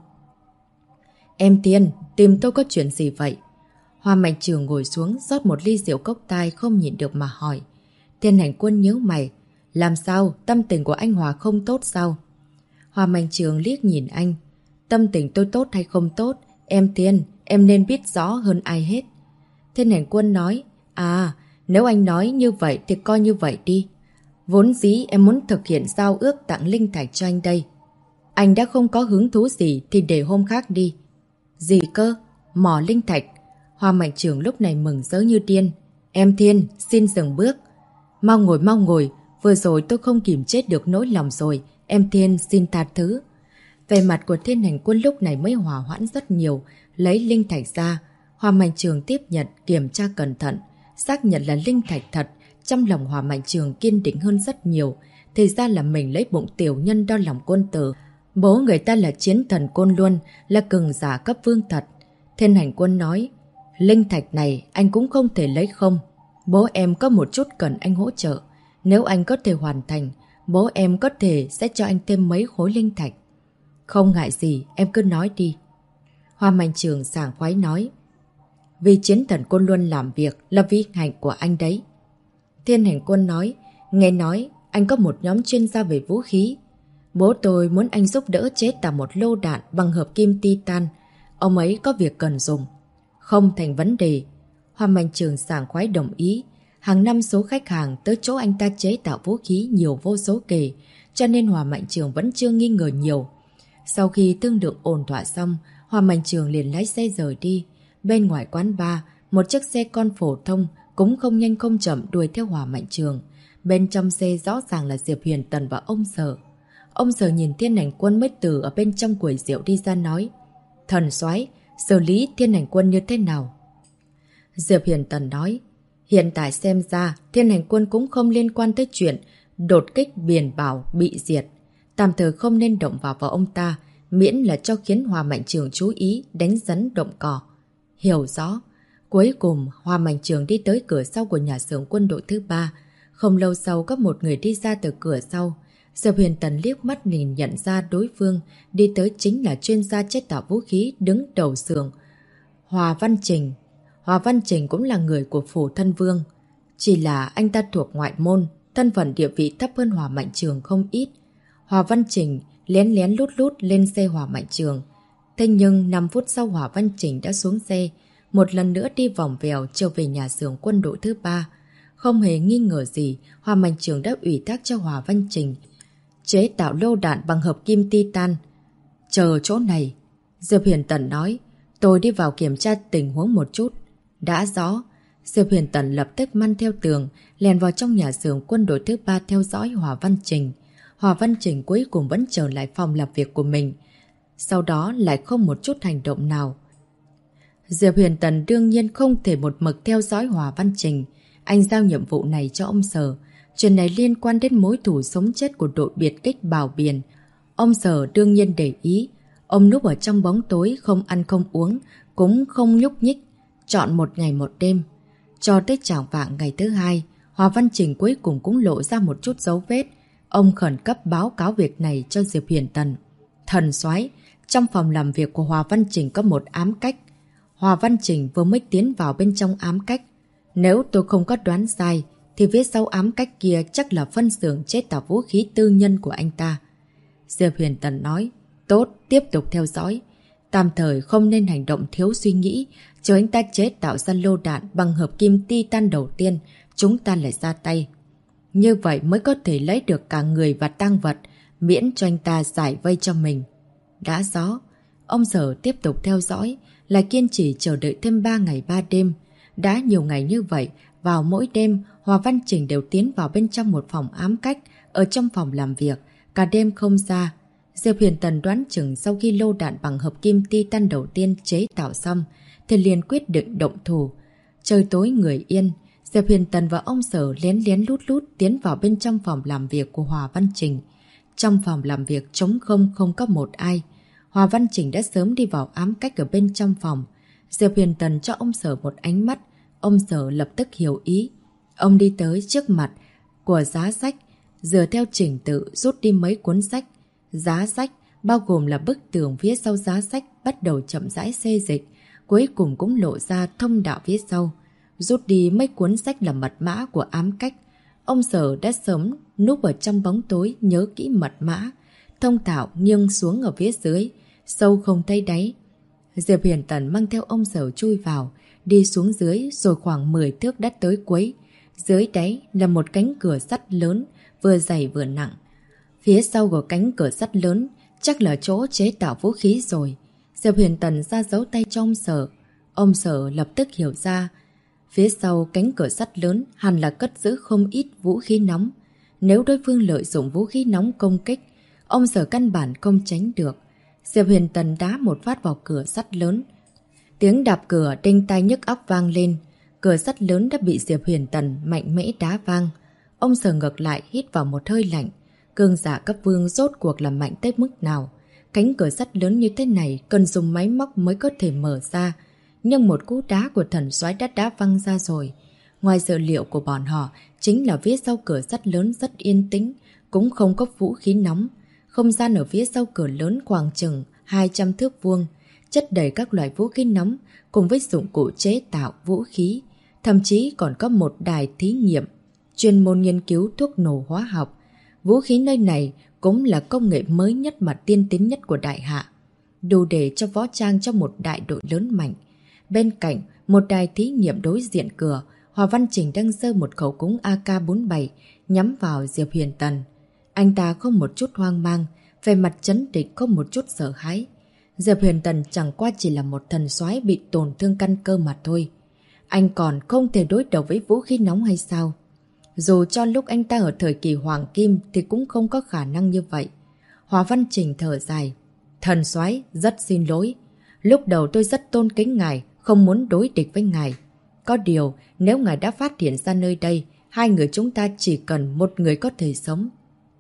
Em Tiên, tìm tôi có chuyện gì vậy? Hòa Mạnh Trường ngồi xuống rót một ly rượu cốc tai không nhịn được mà hỏi. Thiên Hành Quân nhíu mày. Làm sao? Tâm tình của anh Hòa không tốt sao? Hòa Mạnh Trường liếc nhìn anh. Tâm tình tôi tốt hay không tốt? Em Tiên, em nên biết rõ hơn ai hết. Thiên Hành Quân nói. À, nếu anh nói như vậy thì coi như vậy đi. Vốn dĩ em muốn thực hiện giao ước tặng linh thạch cho anh đây. Anh đã không có hứng thú gì thì để hôm khác đi. Gì cơ? Mỏ linh thạch. Hòa Mạnh Trường lúc này mừng rỡ như điên. Em Thiên, xin dừng bước. Mau ngồi, mau ngồi. Vừa rồi tôi không kìm chết được nỗi lòng rồi. Em Thiên xin tha thứ. Về mặt của Thiên Hành Quân lúc này mới hòa hoãn rất nhiều. Lấy linh thạch ra. Hòa Mạnh Trường tiếp nhận, kiểm tra cẩn thận. Xác nhận là linh thạch thật. Trong lòng Hòa Mạnh Trường kiên định hơn rất nhiều. Thì ra là mình lấy bụng tiểu nhân đo lòng quân tử. Bố người ta là chiến thần Côn Luân, là cường giả cấp vương thật. Thiên Hành Quân nói, linh thạch này anh cũng không thể lấy không. Bố em có một chút cần anh hỗ trợ. Nếu anh có thể hoàn thành, bố em có thể sẽ cho anh thêm mấy khối linh thạch. Không ngại gì, em cứ nói đi. Hòa Mạnh Trường sảng khoái nói, vì chiến thần Côn Luân làm việc là vinh hạnh của anh đấy. Thiên Hành Quân nói, nghe nói anh có một nhóm chuyên gia về vũ khí. Bố tôi muốn anh giúp đỡ chế tạo một lô đạn bằng hợp kim titan. Ông ấy có việc cần dùng. Không thành vấn đề. Hòa Mạnh Trường sảng khoái đồng ý. Hàng năm số khách hàng tới chỗ anh ta chế tạo vũ khí nhiều vô số kể, cho nên Hòa Mạnh Trường vẫn chưa nghi ngờ nhiều. Sau khi thương lượng ổn thỏa xong, Hòa Mạnh Trường liền lái xe rời đi. Bên ngoài quán bar, một chiếc xe con phổ thông cũng không nhanh không chậm đuổi theo Hòa Mạnh Trường. Bên trong xe rõ ràng là Diệp Huyền Tần và ông Sở. Ông Sở nhìn Thiên Hành Quân mới từ ở bên trong quầy rượu đi ra nói, thần soái, xử lý Thiên Hành Quân như thế nào? Diệp Huyền Tần nói, hiện tại xem ra Thiên Hành Quân cũng không liên quan tới chuyện đột kích Biển Bảo bị diệt. Tạm thời không nên động vào ông ta, miễn là cho khiến Hòa Mạnh Trường chú ý đánh rắn động cỏ. Hiểu rõ. Cuối cùng Hòa Mạnh Trường đi tới cửa sau của nhà xưởng quân đội thứ 3. Không lâu sau có một người đi ra từ cửa sau. Diệp Huyền Tần liếc mắt nhìn nhận ra đối phương đi tới chính là chuyên gia chế tạo vũ khí đứng đầu xưởng Hòa Văn Trình. Hòa Văn Trình cũng là người của phủ thân vương. Chỉ là anh ta thuộc ngoại môn, thân phận địa vị thấp hơn Hòa Mạnh Trường không ít. Hòa Văn Trình lén lén lút lút lên xe Hòa Mạnh Trường. Thế nhưng 5 phút sau Hòa Văn Trình đã xuống xe, một lần nữa đi vòng vèo trở về nhà xưởng quân đội thứ 3. Không hề nghi ngờ gì, Hòa Mạnh Trường đã ủy thác cho Hòa Văn Trình chế tạo lô đạn bằng hợp kim titan. Chờ chỗ này, Diệp Huyền Tần nói, tôi đi vào kiểm tra tình huống một chút. Đã rõ, Diệp Huyền Tần lập tức mang theo tường, lèn vào trong nhà xưởng quân đội thứ 3 theo dõi Hòa Văn Trình. Hòa Văn Trình cuối cùng vẫn trở lại phòng làm việc của mình. Sau đó lại không một chút hành động nào. Diệp Huyền Tần đương nhiên không thể một mực theo dõi Hòa Văn Trình. Anh giao nhiệm vụ này cho ông Sở. Chuyện này liên quan đến mối thù sống chết của đội biệt kích Bảo Biển. Ông Sở đương nhiên để ý. Ông núp ở trong bóng tối, không ăn không uống, cũng không nhúc nhích. Chọn một ngày một đêm. Cho tới chạng vạng ngày thứ 2, Hòa Văn Trình cuối cùng cũng lộ ra một chút dấu vết. Ông khẩn cấp báo cáo việc này cho Diệp Huyền Tần. Thần soái, trong phòng làm việc của Hòa Văn Trình có một ám cách. Hòa Văn Trình vừa mới tiến vào bên trong ám cách. Nếu tôi không có đoán sai, thì phía sau ám cách kia chắc là phân xưởng chế tạo vũ khí tư nhân của anh ta. Diệp Huyền Tần nói, tốt, tiếp tục theo dõi. Tạm thời không nên hành động thiếu suy nghĩ, chờ anh ta chế tạo ra lô đạn bằng hợp kim titan đầu tiên, chúng ta lại ra tay. Như vậy mới có thể lấy được cả người và tang vật, miễn cho anh ta giải vây cho mình. Đã rõ, ông Sở tiếp tục theo dõi, lại kiên trì chờ đợi thêm 3 ngày 3 đêm. Đã nhiều ngày như vậy, vào mỗi đêm, Hòa Văn Trình đều tiến vào bên trong một phòng ám cách, ở trong phòng làm việc, cả đêm không ra. Diệp Huyền Tần đoán chừng sau khi lô đạn bằng hợp kim titan đầu tiên chế tạo xong, thì liền quyết định động thủ. Trời tối người yên, Diệp Huyền Tần và ông Sở lén lén lút lút tiến vào bên trong phòng làm việc của Hòa Văn Trình. Trong phòng làm việc trống không, không có một ai. Hòa Văn Trình đã sớm đi vào ám cách ở bên trong phòng. Diệp Huyền Tần cho ông Sở một ánh mắt, ông Sở lập tức hiểu ý. Ông đi tới trước mặt của giá sách, dựa theo trình tự rút đi mấy cuốn sách. Giá sách, bao gồm là bức tường phía sau giá sách, bắt đầu chậm rãi xê dịch, cuối cùng cũng lộ ra thông đạo phía sau. Rút đi mấy cuốn sách là mật mã của ám cách. Ông Sở đã sớm núp ở trong bóng tối nhớ kỹ mật mã. Thông đạo nghiêng xuống ở phía dưới, sâu không thấy đáy. Diệp Huyền Tần mang theo ông Sở chui vào, đi xuống dưới rồi khoảng 10 thước đã tới cuối. Dưới đáy là một cánh cửa sắt lớn, vừa dày vừa nặng. Phía sau của cánh cửa sắt lớn chắc là chỗ chế tạo vũ khí rồi. Diệp Huyền Tần ra dấu tay cho ông Sở. Ông Sở lập tức hiểu ra. Phía sau cánh cửa sắt lớn hẳn là cất giữ không ít vũ khí nóng. Nếu đối phương lợi dụng vũ khí nóng công kích, ông Sở căn bản không tránh được. Diệp Huyền Tần đá một phát vào cửa sắt lớn. Tiếng đạp cửa đinh tai nhức óc vang lên. Cửa sắt lớn đã bị Diệp Huyền Tần mạnh mẽ đá vang. Ông Sở ngược lại hít vào một hơi lạnh. Cường giả cấp vương rốt cuộc là mạnh tới mức nào? Cánh cửa sắt lớn như thế này cần dùng máy móc mới có thể mở ra. Nhưng một cú đá của thần soái đã đá văng ra rồi. Ngoài dự liệu của bọn họ, chính là phía sau cửa sắt lớn rất yên tĩnh, cũng không có vũ khí nóng. Không gian ở phía sau cửa lớn khoảng chừng 200 thước vuông, chất đầy các loại vũ khí nóng cùng với dụng cụ chế tạo vũ khí. Thậm chí còn có một đài thí nghiệm, chuyên môn nghiên cứu thuốc nổ hóa học. Vũ khí nơi này cũng là công nghệ mới nhất mà tiên tiến nhất của đại hạ, đủ để cho võ trang cho một đại đội lớn mạnh. Bên cạnh, một đài thí nghiệm đối diện cửa, Hòa Văn Trình đang giơ một khẩu súng AK-47 nhắm vào Diệp Huyền Tần. Anh ta không một chút hoang mang, về mặt trấn định không một chút sợ hãi. Diệp Huyền Tần chẳng qua chỉ là một thần soái bị tổn thương căn cơ mà thôi. Anh còn không thể đối đầu với vũ khí nóng hay sao? Dù cho lúc anh ta ở thời kỳ hoàng kim thì cũng không có khả năng như vậy. Hòa Văn Trình thở dài. Thần soái rất xin lỗi. Lúc đầu tôi rất tôn kính ngài, không muốn đối địch với ngài. Có điều, nếu ngài đã phát hiện ra nơi đây, hai người chúng ta chỉ cần một người có thể sống.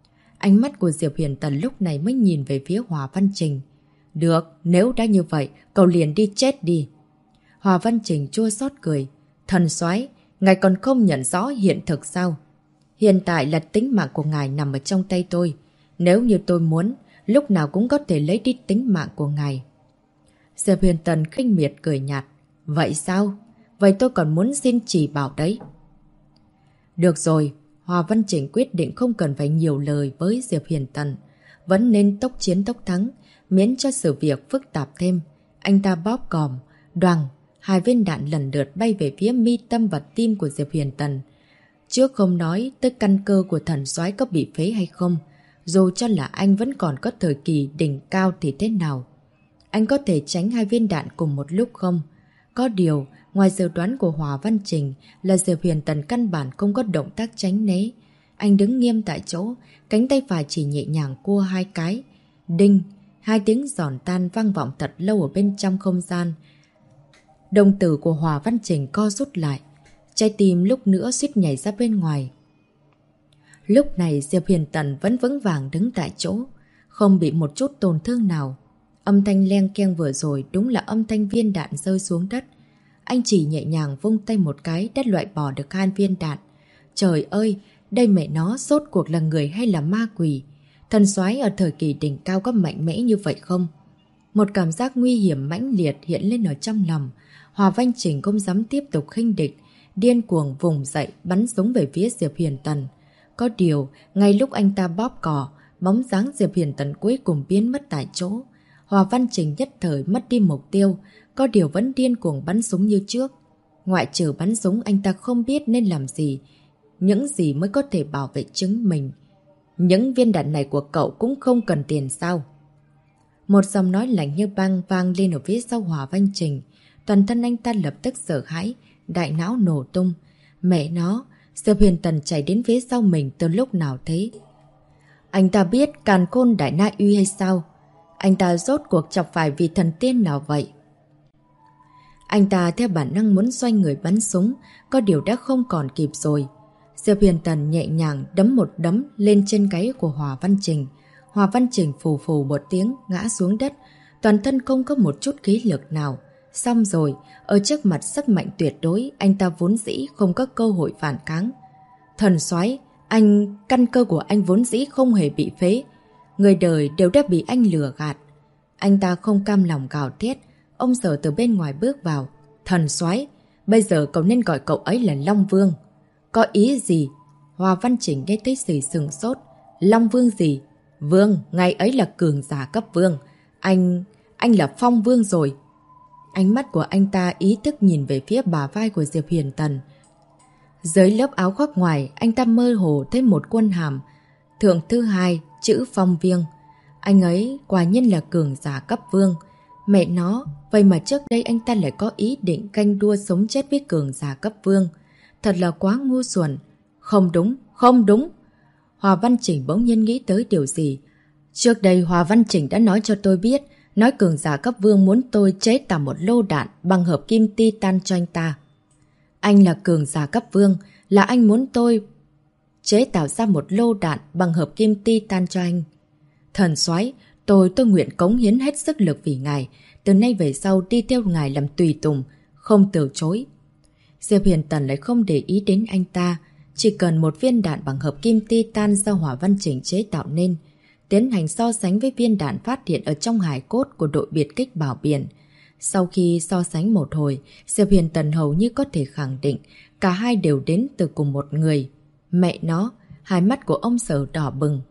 Ánh mắt của Diệp Huyền Tần lúc này mới nhìn về phía Hòa Văn Trình. Được, nếu đã như vậy, cậu liền đi chết đi. Hòa Văn Trình chua xót cười. Thần soái, ngài còn không nhận rõ hiện thực sao? Hiện tại là tính mạng của ngài nằm ở trong tay tôi. Nếu như tôi muốn, lúc nào cũng có thể lấy đi tính mạng của ngài. Diệp Huyền Tần khinh miệt cười nhạt. Vậy sao? Vậy tôi còn muốn xin chỉ bảo đấy. Được rồi, Hòa Văn Chỉnh quyết định không cần phải nhiều lời với Diệp Huyền Tần. Vẫn nên tốc chiến tốc thắng, miễn cho sự việc phức tạp thêm. Anh ta bóp còm, đoằng, 2 viên đạn lần lượt bay về phía mi tâm và tim của Diệp Huyền Tần. Trước không nói tới căn cơ của thần soái có bị phế hay không, dù cho là anh vẫn còn có thời kỳ đỉnh cao thì thế nào. Anh có thể tránh 2 viên đạn cùng một lúc không? Có điều, ngoài dự đoán của Hòa Văn Trình là Diệp Huyền Tần căn bản không có động tác tránh né. Anh đứng nghiêm tại chỗ, cánh tay phải chỉ nhẹ nhàng cua 2 cái. Đinh, 2 tiếng giòn tan vang vọng thật lâu ở bên trong không gian. Đồng tử của Hòa Văn Trình co rút lại. Trái tim lúc nữa suýt nhảy ra bên ngoài. Lúc này Diệp Huyền Tần vẫn vững vàng đứng tại chỗ, không bị một chút tổn thương nào. Âm thanh leng keng vừa rồi đúng là âm thanh viên đạn rơi xuống đất. Anh chỉ nhẹ nhàng vung tay một cái đã loại bỏ được 2 viên đạn. Trời ơi, đây mẹ nó rốt cuộc là người hay là ma quỷ? Thần soái ở thời kỳ đỉnh cao có mạnh mẽ như vậy không? Một cảm giác nguy hiểm mãnh liệt hiện lên ở trong lòng. Hòa Văn Trình không dám tiếp tục khinh địch, điên cuồng vùng dậy bắn súng về phía Diệp Huyền Tần. Có điều, ngay lúc anh ta bóp cò, bóng dáng Diệp Huyền Tần cuối cùng biến mất tại chỗ. Hòa Văn Trình nhất thời mất đi mục tiêu, có điều vẫn điên cuồng bắn súng như trước. Ngoại trừ bắn súng anh ta không biết nên làm gì, những gì mới có thể bảo vệ chính mình. Những viên đạn này của cậu cũng không cần tiền sao? Một giọng nói lạnh như băng vang lên ở phía sau Hòa Văn Trình. Toàn thân anh ta lập tức sợ hãi, đại não nổ tung. Mẹ nó, Diệp Huyền Tần chạy đến phía sau mình từ lúc nào thế? Anh ta biết càn khôn đại na uy hay sao? Anh ta rốt cuộc chọc phải vị thần tiên nào vậy? Anh ta theo bản năng muốn xoay người bắn súng, có điều đã không còn kịp rồi. Diệp Huyền Tần nhẹ nhàng đấm một đấm lên trên gáy của Hòa Văn Trình. Hòa Văn Trình phù phù một tiếng ngã xuống đất, toàn thân không có một chút khí lực nào. Xong rồi, ở trước mặt sức mạnh tuyệt đối, anh ta vốn dĩ không có cơ hội phản kháng. Thần soái, căn cơ của anh vốn dĩ không hề bị phế. Người đời đều đã bị anh lừa gạt. Anh ta không cam lòng gào thét. Ông Sở từ bên ngoài bước vào. Thần soái, bây giờ cậu nên gọi cậu ấy là Long Vương. Có ý gì? Hòa Văn Trình nghe thấy gì sừng sốt. Long Vương gì? Vương, ngày ấy là cường giả cấp vương. Anh là Phong Vương rồi. Ánh mắt của anh ta ý thức nhìn về phía bả vai của Diệp Huyền Tần. Dưới lớp áo khoác ngoài, anh ta mơ hồ thấy một quân hàm. Thượng thứ 2, chữ Phong Vương. Anh ấy quả nhiên là cường giả cấp vương. Mẹ nó, vậy mà trước đây anh ta lại có ý định canh đua sống chết với cường giả cấp vương. Thật là quá ngu xuẩn. Không đúng, không đúng. Hòa Văn Chỉnh bỗng nhiên nghĩ tới điều gì. Trước đây Hòa Văn Chỉnh đã nói cho tôi biết, nói cường giả cấp vương muốn tôi chế tạo một lô đạn bằng hợp kim titan cho anh ta. Anh là cường giả cấp vương, là anh muốn tôi chế tạo ra một lô đạn bằng hợp kim titan cho anh. Thần soái, tôi nguyện cống hiến hết sức lực vì ngài, từ nay về sau đi theo ngài làm tùy tùng, không từ chối. Diệp Huyền Tần lại không để ý đến anh ta, chỉ cần một viên đạn bằng hợp kim titan do Hòa Văn Chỉnh chế tạo nên, tiến hành so sánh với viên đạn phát hiện ở trong hài cốt của đội biệt kích Bảo Biển. Sau khi so sánh một hồi, Diệp Huyền Tần hầu như có thể khẳng định cả hai đều đến từ cùng một người. Mẹ nó, hai mắt của ông Sở đỏ bừng.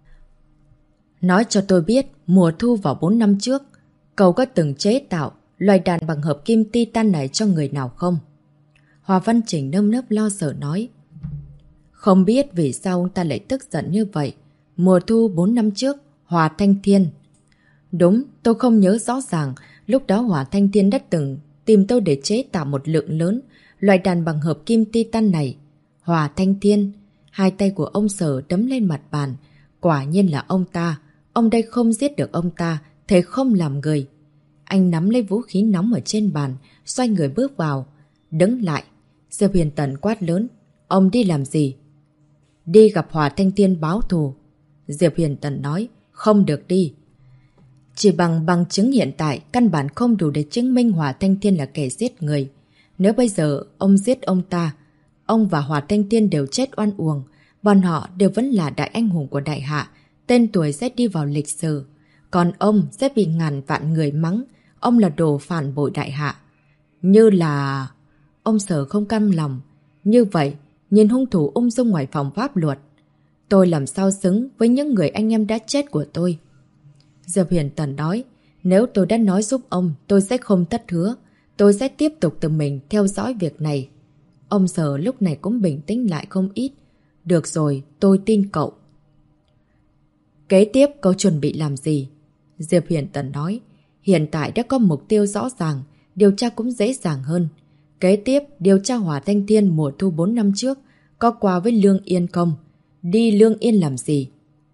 Nói cho tôi biết, mùa thu vào 4 năm trước, cậu có từng chế tạo loại đạn bằng hợp kim titan này cho người nào không? Hòa Văn Chỉnh nơm nớp lo sợ nói. Không biết vì sao ta lại tức giận như vậy. Mùa thu 4 năm trước, Hòa Thanh Thiên. Đúng, tôi không nhớ rõ ràng, lúc đó Hòa Thanh Thiên đã từng tìm tôi để chế tạo một lượng lớn loại đạn bằng hợp kim titan này. Hòa Thanh Thiên, hai tay của ông Sở đấm lên mặt bàn. Quả nhiên là ông ta. Ông đây không giết được ông ta, thế không làm người. Anh nắm lấy vũ khí nóng ở trên bàn, xoay người bước vào. Đứng lại. Diệp Huyền Tần quát lớn. Ông đi làm gì? Đi gặp Hòa Thanh Thiên báo thù. Diệp Huyền Tần nói. Không được đi. Chỉ bằng chứng hiện tại, căn bản không đủ để chứng minh Hòa Thanh Thiên là kẻ giết người. Nếu bây giờ ông giết ông ta, ông và Hòa Thanh Thiên đều chết oan uổng. Bọn họ đều vẫn là đại anh hùng của đại hạ. tên tuổi sẽ đi vào lịch sử. Còn ông sẽ bị ngàn vạn người mắng. Ông là đồ phản bội đại hạ. Như là... Ông Sở không cam lòng. Như vậy, nhìn hung thủ ung dung ngoài phòng pháp luật. Tôi làm sao xứng với những người anh em đã chết của tôi. Diệp Huyền Tần nói, nếu tôi đã nói giúp ông, tôi sẽ không thất hứa. Tôi sẽ tiếp tục tự mình theo dõi việc này. Ông Sở lúc này cũng bình tĩnh lại không ít. Được rồi, tôi tin cậu. Kế tiếp cậu chuẩn bị làm gì? Diệp Huyền Tần nói, hiện tại đã có mục tiêu rõ ràng, điều tra cũng dễ dàng hơn. Kế tiếp, điều tra Hỏa Thanh Thiên mùa thu 4 năm trước, có qua với Lương Yên không? Đi Lương Yên làm gì?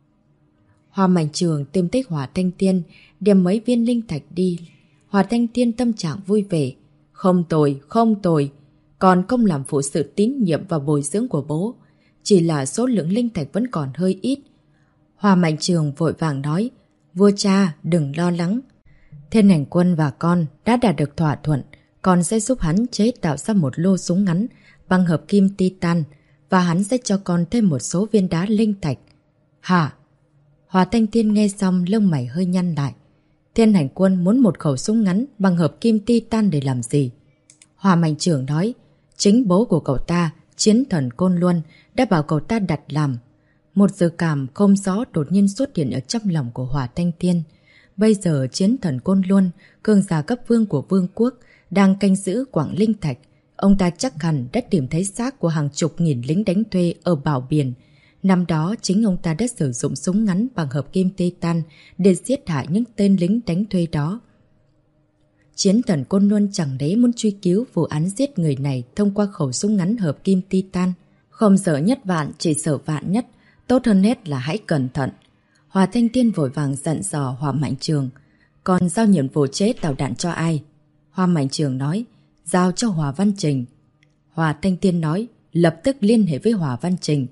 Hoa Mạnh Trường tìm thấy Hỏa Thanh Thiên, đem mấy viên linh thạch đi. Hỏa Thanh Thiên tâm trạng vui vẻ. Không tồi, không tồi. Còn không làm phụ sự tín nhiệm và bồi dưỡng của bố. Chỉ là số lượng linh thạch vẫn còn hơi ít. Hoa Mạnh Trường vội vàng nói, vua cha, đừng lo lắng. Thiên Hành Quân và con đã đạt được thỏa thuận, con sẽ giúp hắn chế tạo ra một lô súng ngắn bằng hợp kim titan và hắn sẽ cho con thêm một số viên đá linh thạch. Hả? Hỏa Thanh Thiên nghe xong lông mày hơi nhăn lại. Thiên Hành Quân muốn một khẩu súng ngắn bằng hợp kim titan để làm gì? Hoa Mạnh Trường nói, chính bố của cậu ta, Chiến Thần Côn Luân, đã bảo cậu ta đặt làm. Một dự cảm không rõ đột nhiên xuất hiện ở trong lòng của Hỏa Thanh Thiên. Bây giờ Chiến Thần Côn Luân, cường giả cấp vương của vương quốc, đang canh giữ Quảng Linh Thạch. Ông ta chắc hẳn đã tìm thấy xác của hàng chục nghìn lính đánh thuê ở Bảo Biển. Năm đó chính ông ta đã sử dụng súng ngắn bằng hợp kim titan để giết hại những tên lính đánh thuê đó. Chiến Thần Côn Luân chẳng lẽ muốn truy cứu vụ án giết người này thông qua khẩu súng ngắn hợp kim titan. Không sợ nhất vạn, chỉ sợ vạn nhất. Tốt hơn hết là hãy cẩn thận. Hỏa Thanh Thiên vội vàng dặn dò Hoa Mạnh Trường. Còn giao nhiệm vụ chế tạo đạn cho ai? Hoa Mạnh Trường nói, giao cho Hòa Văn Trình. Hỏa Thanh Thiên nói, lập tức liên hệ với Hòa Văn Trình.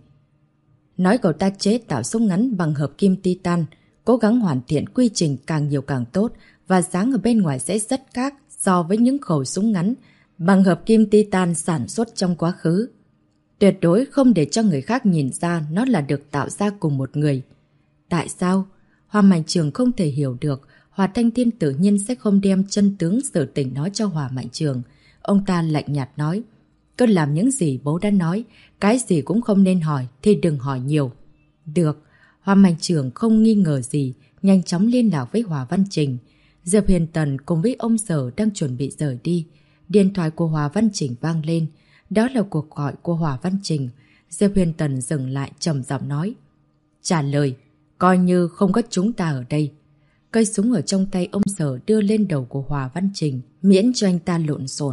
Nói cậu ta chế tạo súng ngắn bằng hợp kim titan, cố gắng hoàn thiện quy trình càng nhiều càng tốt và dáng ở bên ngoài sẽ rất khác so với những khẩu súng ngắn bằng hợp kim titan sản xuất trong quá khứ. Tuyệt đối không để cho người khác nhìn ra nó là được tạo ra cùng một người. Tại sao? Hoa Mạnh Trường không thể hiểu được. Hỏa Thanh Thiên tự nhiên sẽ không đem chân tướng sự tình nói cho Hoa Mạnh Trường. Ông ta lạnh nhạt nói, cứ làm những gì bố đã nói, cái gì cũng không nên hỏi thì đừng hỏi nhiều. Được, Hoa Mạnh Trường không nghi ngờ gì, nhanh chóng liên lạc với Hòa Văn Trình. Diệp Huyền Tần cùng với ông Sở đang chuẩn bị rời đi. Điện thoại của Hòa Văn Trình vang lên. Đó là cuộc gọi của Hòa Văn Trình. Diệp Huyền Tần dừng lại trầm giọng nói, trả lời, coi như không có chúng ta ở đây. Cây súng ở trong tay ông Sở đưa lên đầu của Hòa Văn Trình, miễn cho anh ta lộn xộn.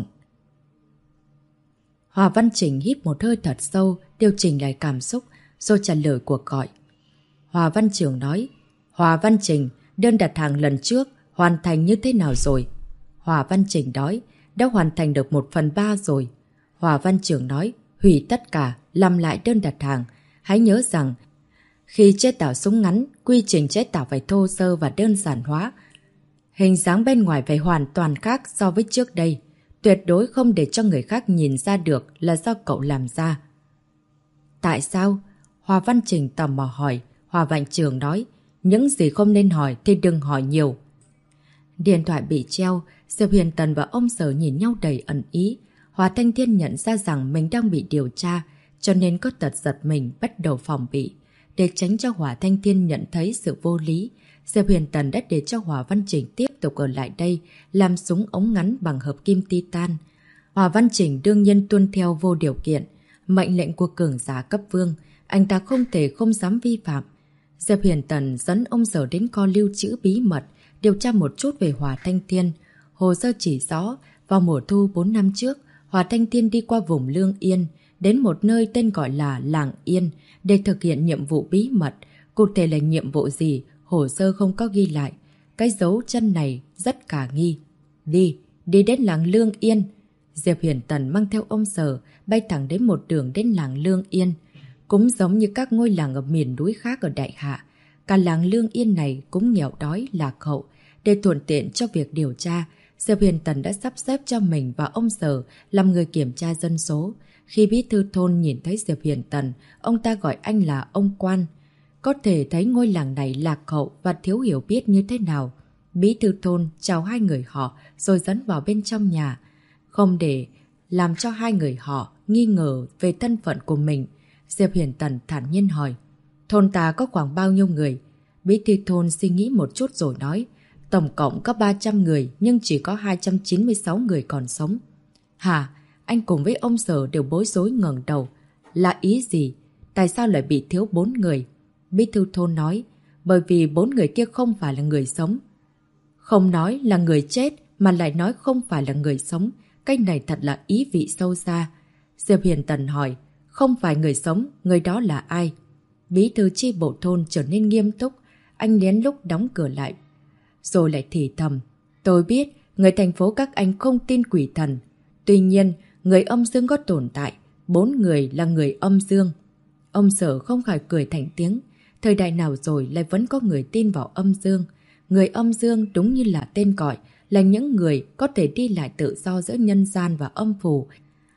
Hòa Văn Trình hít một hơi thật sâu, điều chỉnh lại cảm xúc, rồi trả lời cuộc gọi. Hòa Văn Trường nói, Hòa Văn Trình, đơn đặt hàng lần trước hoàn thành như thế nào rồi? Hòa Văn Trình nói, đã hoàn thành được 1/3 rồi. Hòa Văn Trường nói, hủy tất cả, làm lại đơn đặt hàng. Hãy nhớ rằng, khi chế tạo súng ngắn, quy trình chế tạo phải thô sơ và đơn giản hóa. Hình dáng bên ngoài phải hoàn toàn khác so với trước đây. Tuyệt đối không để cho người khác nhìn ra được là do cậu làm ra. Tại sao? Hòa Văn Trình tò mò hỏi. Hòa Văn Trường nói, những gì không nên hỏi thì đừng hỏi nhiều. Điện thoại bị treo, Diệp Huyền Tần và ông Sở nhìn nhau đầy ẩn ý. Hòa Thanh Thiên nhận ra rằng mình đang bị điều tra, cho nên có tật giật mình bắt đầu phòng bị. Để tránh cho Hòa Thanh Thiên nhận thấy sự vô lý, Diệp Huyền Tần đã để cho Hòa Văn Trình tiếp tục ở lại đây làm súng ống ngắn bằng hợp kim titan. Hòa Văn Trình đương nhiên tuân theo vô điều kiện. Mệnh lệnh của cường giả cấp vương, anh ta không thể không dám vi phạm. Diệp Huyền Tần dẫn ông Sở đến kho lưu trữ bí mật, điều tra một chút về Hòa Thanh Thiên. Hồ sơ chỉ rõ, vào mùa thu 4 năm trước, Hòa Thanh Thiên đi qua vùng Lương Yên, đến một nơi tên gọi là Làng Yên, để thực hiện nhiệm vụ bí mật. Cụ thể là nhiệm vụ gì, hồ sơ không có ghi lại. Cái dấu chân này rất khả nghi. Đi đến làng Lương Yên. Diệp Huyền Tần mang theo ông Sở, bay thẳng đến một đường đến làng Lương Yên. Cũng giống như các ngôi làng ở miền núi khác ở Đại Hạ, cả làng Lương Yên này cũng nghèo đói, lạc hậu. Để thuận tiện cho việc điều tra, Diệp Huyền Tần đã sắp xếp cho mình và ông Sở làm người kiểm tra dân số. Khi bí thư thôn nhìn thấy Diệp Huyền Tần, ông ta gọi anh là ông Quan. có thể thấy ngôi làng này lạc hậu và thiếu hiểu biết như thế nào. Bí thư thôn chào hai người họ rồi dẫn vào bên trong nhà. Không để làm cho hai người họ nghi ngờ về thân phận của mình, Diệp Huyền Tần thản nhiên hỏi. Thôn ta có khoảng bao nhiêu người? Bí thư thôn suy nghĩ một chút rồi nói. Tổng cộng có 300 người nhưng chỉ có 296 người còn sống. Hả? Anh cùng với ông Sở đều bối rối ngẩng đầu. Là ý gì? Tại sao lại bị thiếu 4 người? Bí thư thôn nói. Bởi vì 4 người kia không phải là người sống. Không nói là người chết mà lại nói không phải là người sống. Cái này thật là ý vị sâu xa. Diệp Huyền Tần hỏi. Không phải người sống, người đó là ai? Bí thư chi bộ thôn trở nên nghiêm túc. Anh đến lúc đóng cửa lại. Rồi lại thì thầm. Tôi biết, người thành phố các anh không tin quỷ thần. Tuy nhiên, người âm dương có tồn tại. 4 người là người âm dương. Ông Sở không khỏi cười thành tiếng. Thời đại nào rồi lại vẫn có người tin vào âm dương. Người âm dương đúng như là tên gọi, là những người có thể đi lại tự do giữa nhân gian và âm phủ.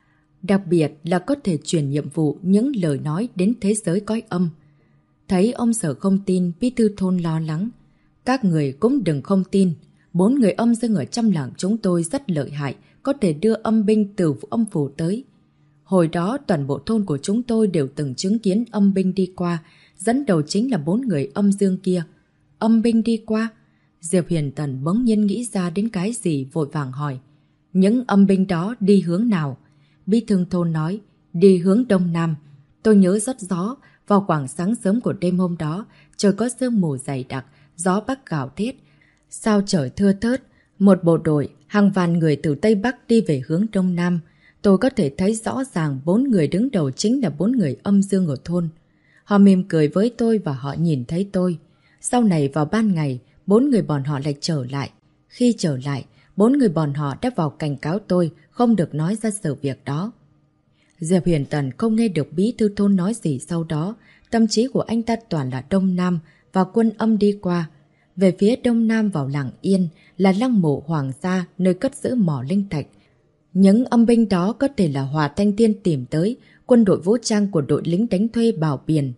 Đặc biệt là có thể truyền nhiệm vụ những lời nói đến thế giới cõi âm. Thấy ông Sở không tin, bí thư thôn lo lắng. Các người cũng đừng không tin. 4 người âm dương ở trong làng chúng tôi rất lợi hại, có thể đưa âm binh từ âm phủ tới. Hồi đó toàn bộ thôn của chúng tôi đều từng chứng kiến âm binh đi qua, dẫn đầu chính là 4 người âm dương kia. Âm binh đi qua? Diệp Huyền Tần bỗng nhiên nghĩ ra đến cái gì vội vàng hỏi. Những âm binh đó đi hướng nào? Bí thư thôn nói, đi hướng đông nam. Tôi nhớ rất rõ, vào khoảng sáng sớm của đêm hôm đó, trời có sương mù dày đặc, gió bắc gào thét. Sao trời thưa thớt, một bộ đội, hàng vạn người từ Tây Bắc đi về hướng đông nam. Tôi có thể thấy rõ ràng 4 người đứng đầu chính là 4 người âm dương ở thôn. Họ mỉm cười với tôi và họ nhìn thấy tôi. Sau này vào ban ngày, 4 người bọn họ lại trở lại. Khi trở lại, 4 người bọn họ đã vào cảnh cáo tôi không được nói ra sự việc đó. Diệp Huyền Tần không nghe được bí thư thôn nói gì sau đó. Tâm trí của anh ta toàn là đông nam và quân âm đi qua. Về phía đông nam vào làng Yên là lăng mộ hoàng gia nơi cất giữ mỏ linh thạch. Những âm binh đó có thể là Hòa Thanh Tiên tìm tới, quân đội vũ trang của đội lính đánh thuê Bảo Biển.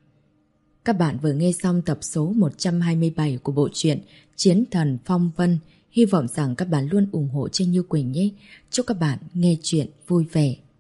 Các bạn vừa nghe xong tập số 127 của bộ truyện Chiến Thần Phong Vân. Hy vọng rằng các bạn luôn ủng hộ Trinh Như Quỳnh nhé. Chúc các bạn nghe chuyện vui vẻ.